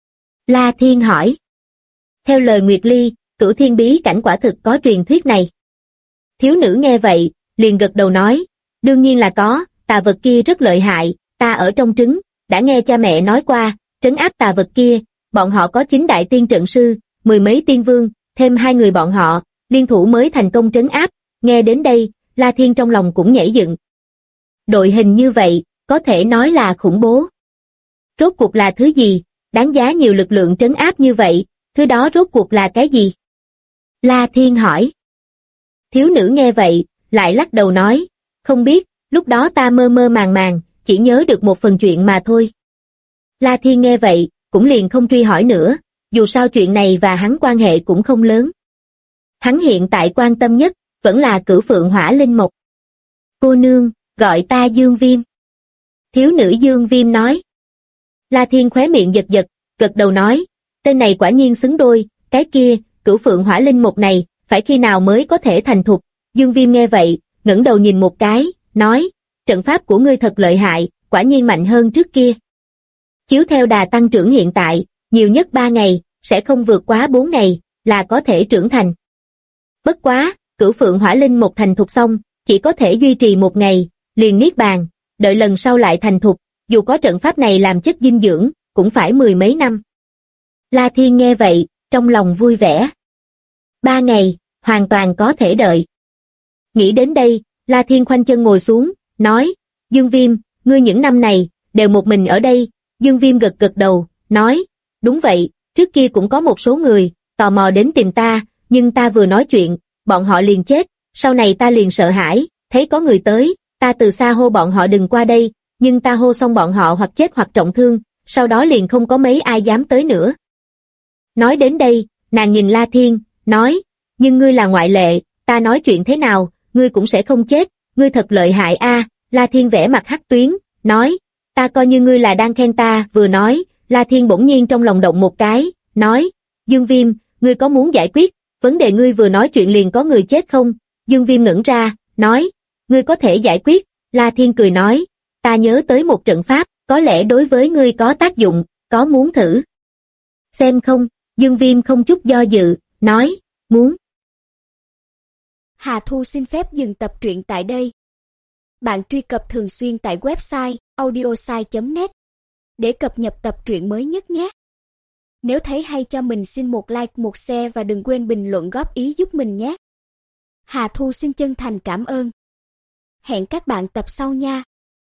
La Thiên hỏi. Theo lời Nguyệt Ly, Cửu Thiên bí cảnh quả thực có truyền thuyết này. Thiếu nữ nghe vậy, liền gật đầu nói, đương nhiên là có, tà vật kia rất lợi hại, ta ở trong trứng, đã nghe cha mẹ nói qua, trấn áp tà vật kia, bọn họ có 9 đại tiên trận sư, 10 mấy tiên vương, thêm 2 người bọn họ, liên thủ mới thành công trấn áp. Nghe đến đây, La Thiên trong lòng cũng nhảy dựng. Đội hình như vậy, có thể nói là khủng bố. Rốt cuộc là thứ gì, đáng giá nhiều lực lượng trấn áp như vậy, thứ đó rốt cuộc là cái gì? La Thiên hỏi. Thiếu nữ nghe vậy, lại lắc đầu nói, không biết, lúc đó ta mơ mơ màng, chỉ nhớ được một phần chuyện mà thôi. La Thiên nghe vậy, cũng liền không truy hỏi nữa, dù sao chuyện này và hắn quan hệ cũng không lớn. Hắn hiện tại quan tâm nhất, vẫn là Cửu Phượng Hỏa Linh Mộc. Cô nương, gọi ta Dương Viêm. Thiếu nữ Dương Viêm nói. La Thiên khóe miệng giật, gật đầu nói, tên này quả nhiên xứng đôi, cái kia, Cửu Phượng Hỏa Linh Mộc này, phải khi nào mới có thể thành thục? Dương Viêm nghe vậy, ngẩng đầu nhìn một cái, nói, trận pháp của ngươi thật lợi hại, quả nhiên mạnh hơn trước kia. Chiếu theo đà tăng trưởng hiện tại, nhiều nhất 3 ngày, sẽ không vượt quá 4 ngày, là có thể trưởng thành. Bất quá, Cửu Phượng Hỏa Linh Mộc thành thục xong, chỉ có thể duy trì 1 ngày, liền niết bàn, đợi lần sau lại thành thục, dù có trận pháp này làm chất dinh dưỡng, cũng phải 10 mấy năm. La Thiên nghe vậy, trong lòng vui vẻ. 3 ngày, hoàn toàn có thể đợi. Nghĩ đến đây, La Thiên khoanh chân ngồi xuống, nói, Dương Viêm, ngươi những năm này, đều một mình ở đây. Dương Viêm gật đầu, nói, đúng vậy, trước kia cũng có một số người, tò mò đến tìm ta, nhưng ta vừa nói chuyện, bọn họ liền chết, sau này ta liền sợ hãi, thấy có người tới, ta từ xa hô bọn họ đừng qua đây, nhưng ta hô xong bọn họ hoặc chết hoặc trọng thương, sau đó liền không có mấy ai dám tới nữa. Nói đến đây, nàng nhìn La Thiên, nói, nhưng ngươi là ngoại lệ, ta nói chuyện thế nào, ngươi cũng sẽ không chết, ngươi thật lợi hại a. La Thiên vẽ mặt hắc tuyến, nói, ta coi như ngươi là đang khen ta. Vừa nói, La Thiên bỗng nhiên trong lòng động một cái, nói, Dương Viêm, ngươi có muốn giải quyết vấn đề ngươi vừa nói chuyện liền có người chết không? Dương Viêm ngẩn ra, nói, ngươi có thể giải quyết. La Thiên cười nói, ta nhớ tới một trận pháp, có lẽ đối với ngươi có tác dụng, có muốn thử xem không? Dương Viêm không chút do dự, nói, muốn. Hà Thu xin phép dừng tập truyện tại đây. Bạn truy cập thường xuyên tại website audiosai.net để cập nhật tập truyện mới nhất nhé. Nếu thấy hay cho mình xin một like, một share và đừng quên bình luận góp ý giúp mình nhé. Hà Thu xin chân thành cảm ơn. Hẹn các bạn tập sau nha.